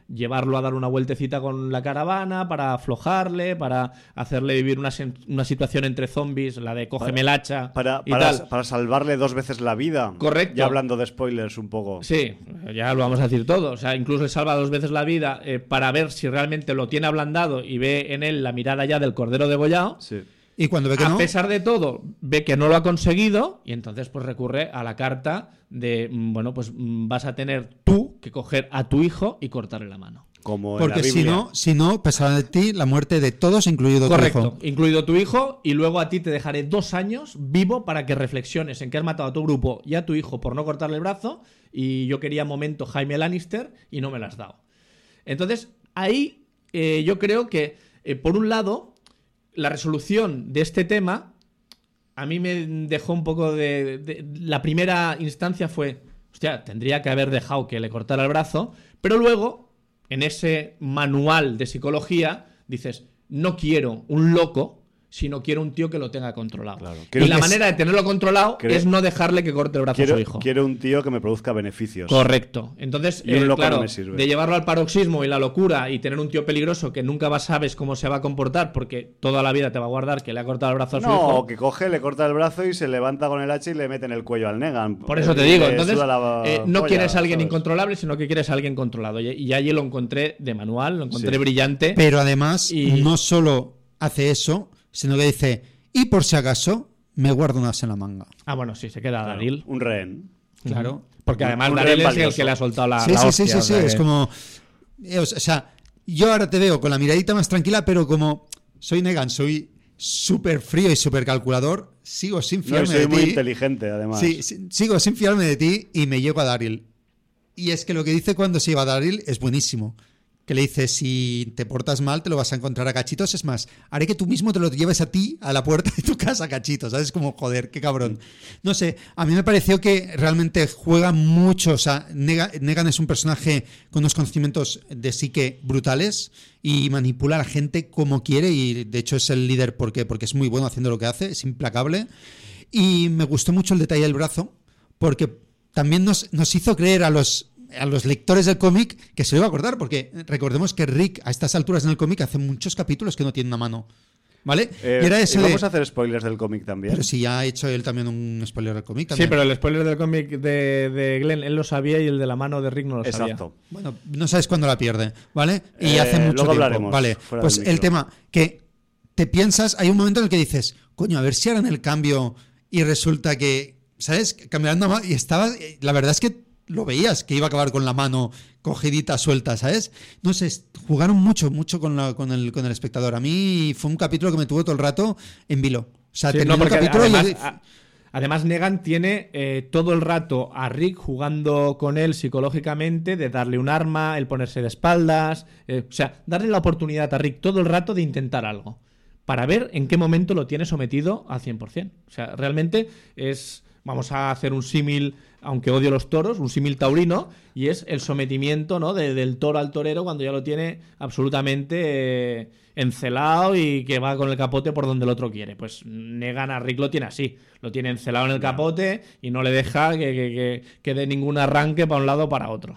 llevarlo a dar una vueltecita con la caravana, para aflojarle, para hacerle vivir una, una situación entre zombies, la de cógeme el hacha para, y para, tal. para salvarle dos veces la vida. Correcto. Ya hablando de spoilers un poco. Sí, ya lo vamos a decir todo. O sea, incluso le salva dos veces la vida eh, para ver si realmente lo tiene ablandado y ve en él la mirada ya del cordero degollado. Sí. Y cuando ve que a no, pesar de todo, ve que no lo ha conseguido y entonces pues recurre a la carta de, bueno, pues vas a tener tú que coger a tu hijo y cortarle la mano. Como en porque la si Biblia. no, si no, pesará de ti la muerte de todos, incluido Correcto, tu hijo. incluido tu hijo, y luego a ti te dejaré dos años vivo para que reflexiones en que has matado a tu grupo y a tu hijo por no cortarle el brazo, y yo quería momento Jaime Lannister y no me lo has dado. Entonces, ahí eh, yo creo que, eh, por un lado, la resolución de este tema a mí me dejó un poco de, de... La primera instancia fue, hostia, tendría que haber dejado que le cortara el brazo, pero luego, en ese manual de psicología, dices, no quiero un loco, sino quiero un tío que lo tenga controlado. Claro. Y Quiero la que manera de tenerlo controlado Quiero- es no dejarle que corte el brazo Quiero, a su hijo. quiero un tío que me produzca beneficios. Correcto. Entonces, Y un eh, loco claro, no me sirve. de llevarlo al paroxismo y la locura y tener un tío peligroso que nunca vas sabes cómo se va a comportar porque toda la vida te va a guardar que le ha cortado el brazo a su No, hijo. que coge, le corta el brazo y se levanta con el hacha y le mete en el cuello al Negan. Por eso Eh, te digo, le entonces suda la eh, no polla, quieres a alguien ¿sabes? incontrolable, sino que quieres a alguien controlado. Y, y allí lo encontré de manual, lo encontré Sí. brillante. Pero además, Y- no solo hace eso, sino que dice, y por si acaso, me guardo unas en la manga. Ah, bueno, sí, se queda Claro, Daryl. un rehén. Claro. Porque Un- además un Daryl rehén es el valioso. que le ha soltado la, Sí, la sí, hostia, sí, sí, o sí, sea es que- como... eh, O sea, yo ahora te veo con la miradita más tranquila, pero como soy Negan, soy súper frío y súper calculador, sigo sin No, y fiarme soy de muy ti. inteligente, además. Sí, sí, sigo sin fiarme de ti y me llego a Daryl. Y es que lo que dice cuando se lleva a Daryl es buenísimo. Que le dice, si te portas mal, te lo vas a encontrar a cachitos. Es más, haré que tú mismo te lo lleves a ti a la puerta de tu casa, cachitos. ¿Sabes? Como, joder, qué cabrón. No sé, a mí me pareció que realmente juega mucho. O sea, Negan, Negan es un personaje con unos conocimientos de psique brutales y manipula a la gente como quiere. Y de hecho es el líder. ¿Por qué? Porque es muy bueno haciendo lo que hace, es implacable. Y me gustó mucho el detalle del brazo, porque también nos, nos hizo creer a los, a los lectores del cómic que se lo iba a acordar, porque recordemos que Rick a estas alturas en el cómic hace muchos capítulos que no tiene una mano, ¿vale? Eh, y era eso y de... vamos a hacer spoilers del cómic también. Pero si ya ha hecho él también un spoiler del cómic Sí, también. pero el spoiler del cómic de, de Glenn, él lo sabía y el de la mano de Rick no lo sabía. Exacto. Bueno, no sabes cuándo la pierde, ¿vale? Y Eh, hace mucho luego tiempo, hablaremos, ¿vale? fuera Pues del el micro. tema que te piensas, hay un momento en el que dices, coño, a ver si harán el cambio y resulta que, ¿sabes? Cambiando más y estaba, la verdad es que lo veías que iba a acabar con la mano cogidita, suelta, ¿sabes? No sé, jugaron mucho, mucho con, la, con, el, con el espectador. A mí fue un capítulo que me tuvo todo el rato en vilo. O sea, Sí, terminó no, el porque capítulo además, y... a- además Negan tiene eh, todo el rato a Rick jugando con él psicológicamente, de darle un arma, el ponerse de espaldas, eh, o sea, darle la oportunidad a Rick todo el rato de intentar algo, para ver en qué momento lo tiene sometido al cien por ciento. O sea, realmente es... Vamos a hacer un símil, aunque odio los toros, un símil taurino, y es el sometimiento, ¿no? de- del toro al torero cuando ya lo tiene absolutamente eh, encelado y que va con el capote por donde el otro quiere. Pues Negan a Rick lo tiene así, lo tiene encelado en el capote y no le deja que, que, que, que dé ningún arranque para un lado o para otro.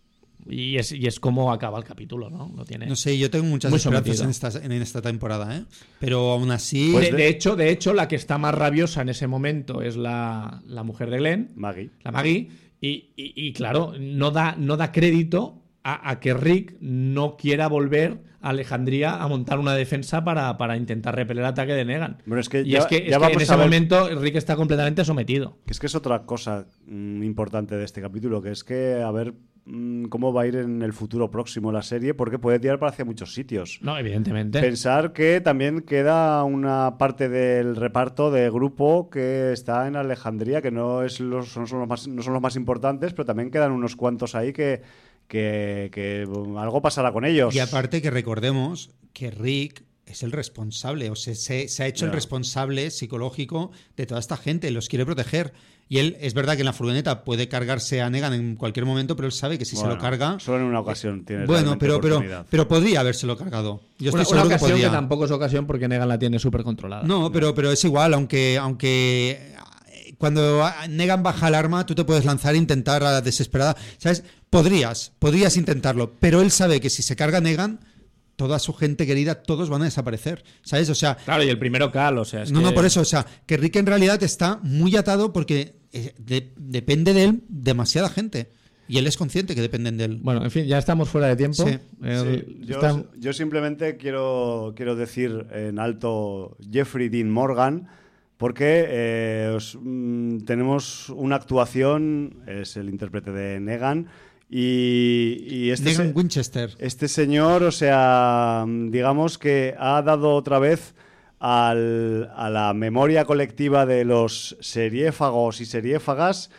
Y es, y es como acaba el capítulo, ¿no? Lo tiene. No sé, yo tengo muchas Muy esperanzas en sometido. esta, en esta temporada, ¿eh? Pero aún así... Pues de, de hecho, de hecho, la que está más rabiosa en ese momento es la, la mujer de Glenn, Maggie. la Maggie, y, y- y, claro, no da, no da crédito a, a que Rick no quiera volver a Alejandría a montar una defensa para, para intentar repeler el ataque de Negan. Bueno, es que y ya- es que, ya es que vamos en a ese ver- momento Rick está completamente sometido. Que es que es otra cosa mm, importante de este capítulo, que es que a ver mm, cómo va a ir en el futuro próximo la serie, porque puede tirar para hacia muchos sitios. No, evidentemente. Pensar que también queda una parte del reparto de grupo que está en Alejandría, que no, es los, son, son los más, no son los más importantes, pero también quedan unos cuantos ahí que, que, que um, algo pasará con ellos. Y aparte que recordemos que Rick es el responsable, o sea, se, se ha hecho Ya. el responsable psicológico de toda esta gente, los quiere proteger. Y él, es verdad que en la furgoneta puede cargarse a Negan en cualquier momento, pero él sabe que si Bueno, se lo carga... solo en una ocasión tiene Bueno, realmente pero, pero, oportunidad. pero podría habérselo cargado. Yo estoy una, una seguro que ocasión que, podría. tampoco es ocasión porque Negan la tiene súper controlada. No, pero, pero es igual, aunque, aunque cuando Negan baja el arma, tú te puedes lanzar e intentar a la desesperada. ¿Sabes? Podrías, podrías intentarlo, pero él sabe que si se carga Negan, toda su gente querida, todos van a desaparecer, ¿sabes? O sea... Claro, y el primero Cal, o sea... Es no, que... no, por eso, o sea, que Rick en realidad está muy atado porque eh, de, depende de él demasiada gente. Y él es consciente que dependen de él. Bueno, en fin, ya estamos fuera de tiempo. Sí. El- Sí, yo, está- yo simplemente quiero, quiero decir en alto Jeffrey Dean Morgan, porque eh, os- mm, tenemos una actuación, es el intérprete de Negan, y, y este, Negan se- Winchester. este señor, o sea, mm, digamos que ha dado otra vez al- a la memoria colectiva de los seriéfagos y seriéfagas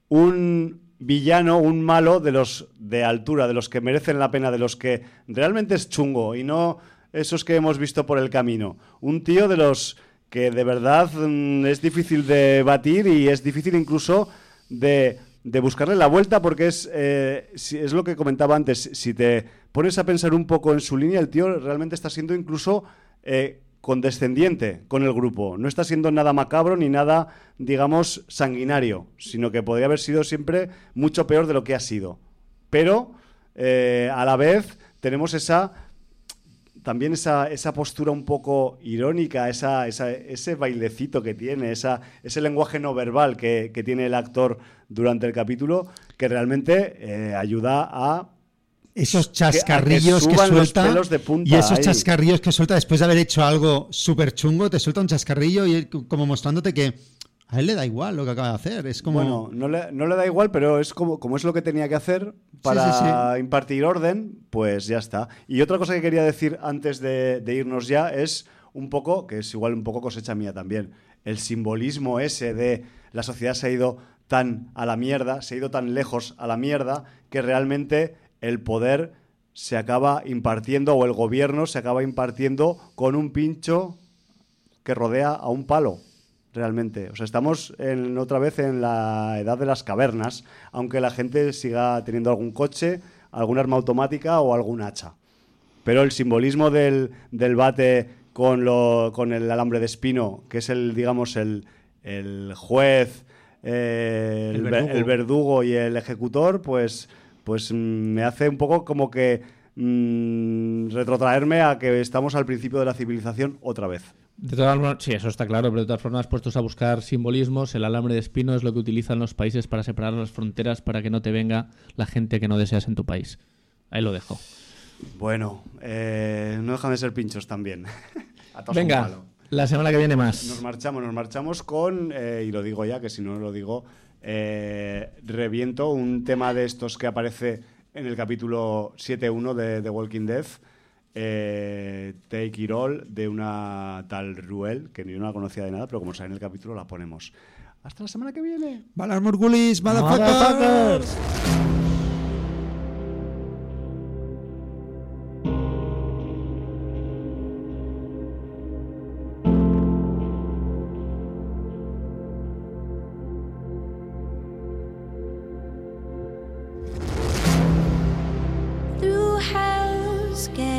un villano, un malo de los de altura, de los que merecen la pena, de los que realmente es chungo y no esos que hemos visto por el camino. Un tío de los que de verdad mm, es difícil de batir y es difícil incluso de, de buscarle la vuelta porque es, eh, si- es lo que comentaba antes. Si te pones a pensar un poco en su línea, el tío realmente está siendo incluso eh, condescendiente con el grupo. No está siendo nada macabro ni nada, digamos, sanguinario, sino que podría haber sido siempre mucho peor de lo que ha sido. Pero, eh, a la vez, tenemos esa también esa, esa postura un poco irónica, esa, esa, ese bailecito que tiene, esa, ese lenguaje no verbal que, que tiene el actor durante el capítulo, que realmente eh, ayuda a... Esos que- chascarrillos a que, que suban los suelta pelos de punta y esos ahí. chascarrillos que suelta después de haber hecho algo súper chungo, te suelta un chascarrillo y él como mostrándote que a él le da igual lo que acaba de hacer. Es como... Bueno, no le, no le da igual, pero es como, como es lo que tenía que hacer para Sí, sí, impartir orden, pues ya está. Y otra cosa que quería decir antes de, de irnos ya es un poco, que es igual un poco cosecha mía también, el simbolismo ese de la sociedad se ha ido tan a la mierda, se ha ido tan lejos a la mierda, que realmente el poder se acaba impartiendo, o el gobierno se acaba impartiendo con un pincho que rodea a un palo. Realmente, o sea, estamos en, otra vez en la edad de las cavernas, aunque la gente siga teniendo algún coche, algún arma automática o algún hacha. Pero el simbolismo del, del bate con, lo, con el alambre de espino, que es el, digamos, el, el juez, eh, el, El ver- verdugo. el verdugo y el ejecutor, pues, pues mm, me hace un poco como que mm, retrotraerme a que estamos al principio de la civilización otra vez. De todas formas, sí, eso está claro, pero de todas formas, puestos a buscar simbolismos, el alambre de espino es lo que utilizan los países para separar las fronteras para que no te venga la gente que no deseas en tu país. Ahí lo dejo. Bueno, eh, no dejan de ser pinchos también. A todos un Venga, palo. la semana que viene más. Nos marchamos, nos marchamos con, eh, y lo digo ya, que si no lo digo, eh, reviento un tema de estos que aparece en el capítulo siete uno de The Walking Dead, eh, Take It All, de una tal Ruel, que ni yo no la conocía de nada, pero como sale en el capítulo la ponemos. Hasta la semana que viene. Valar Morgulis, motherfuckers. Through hell's gate.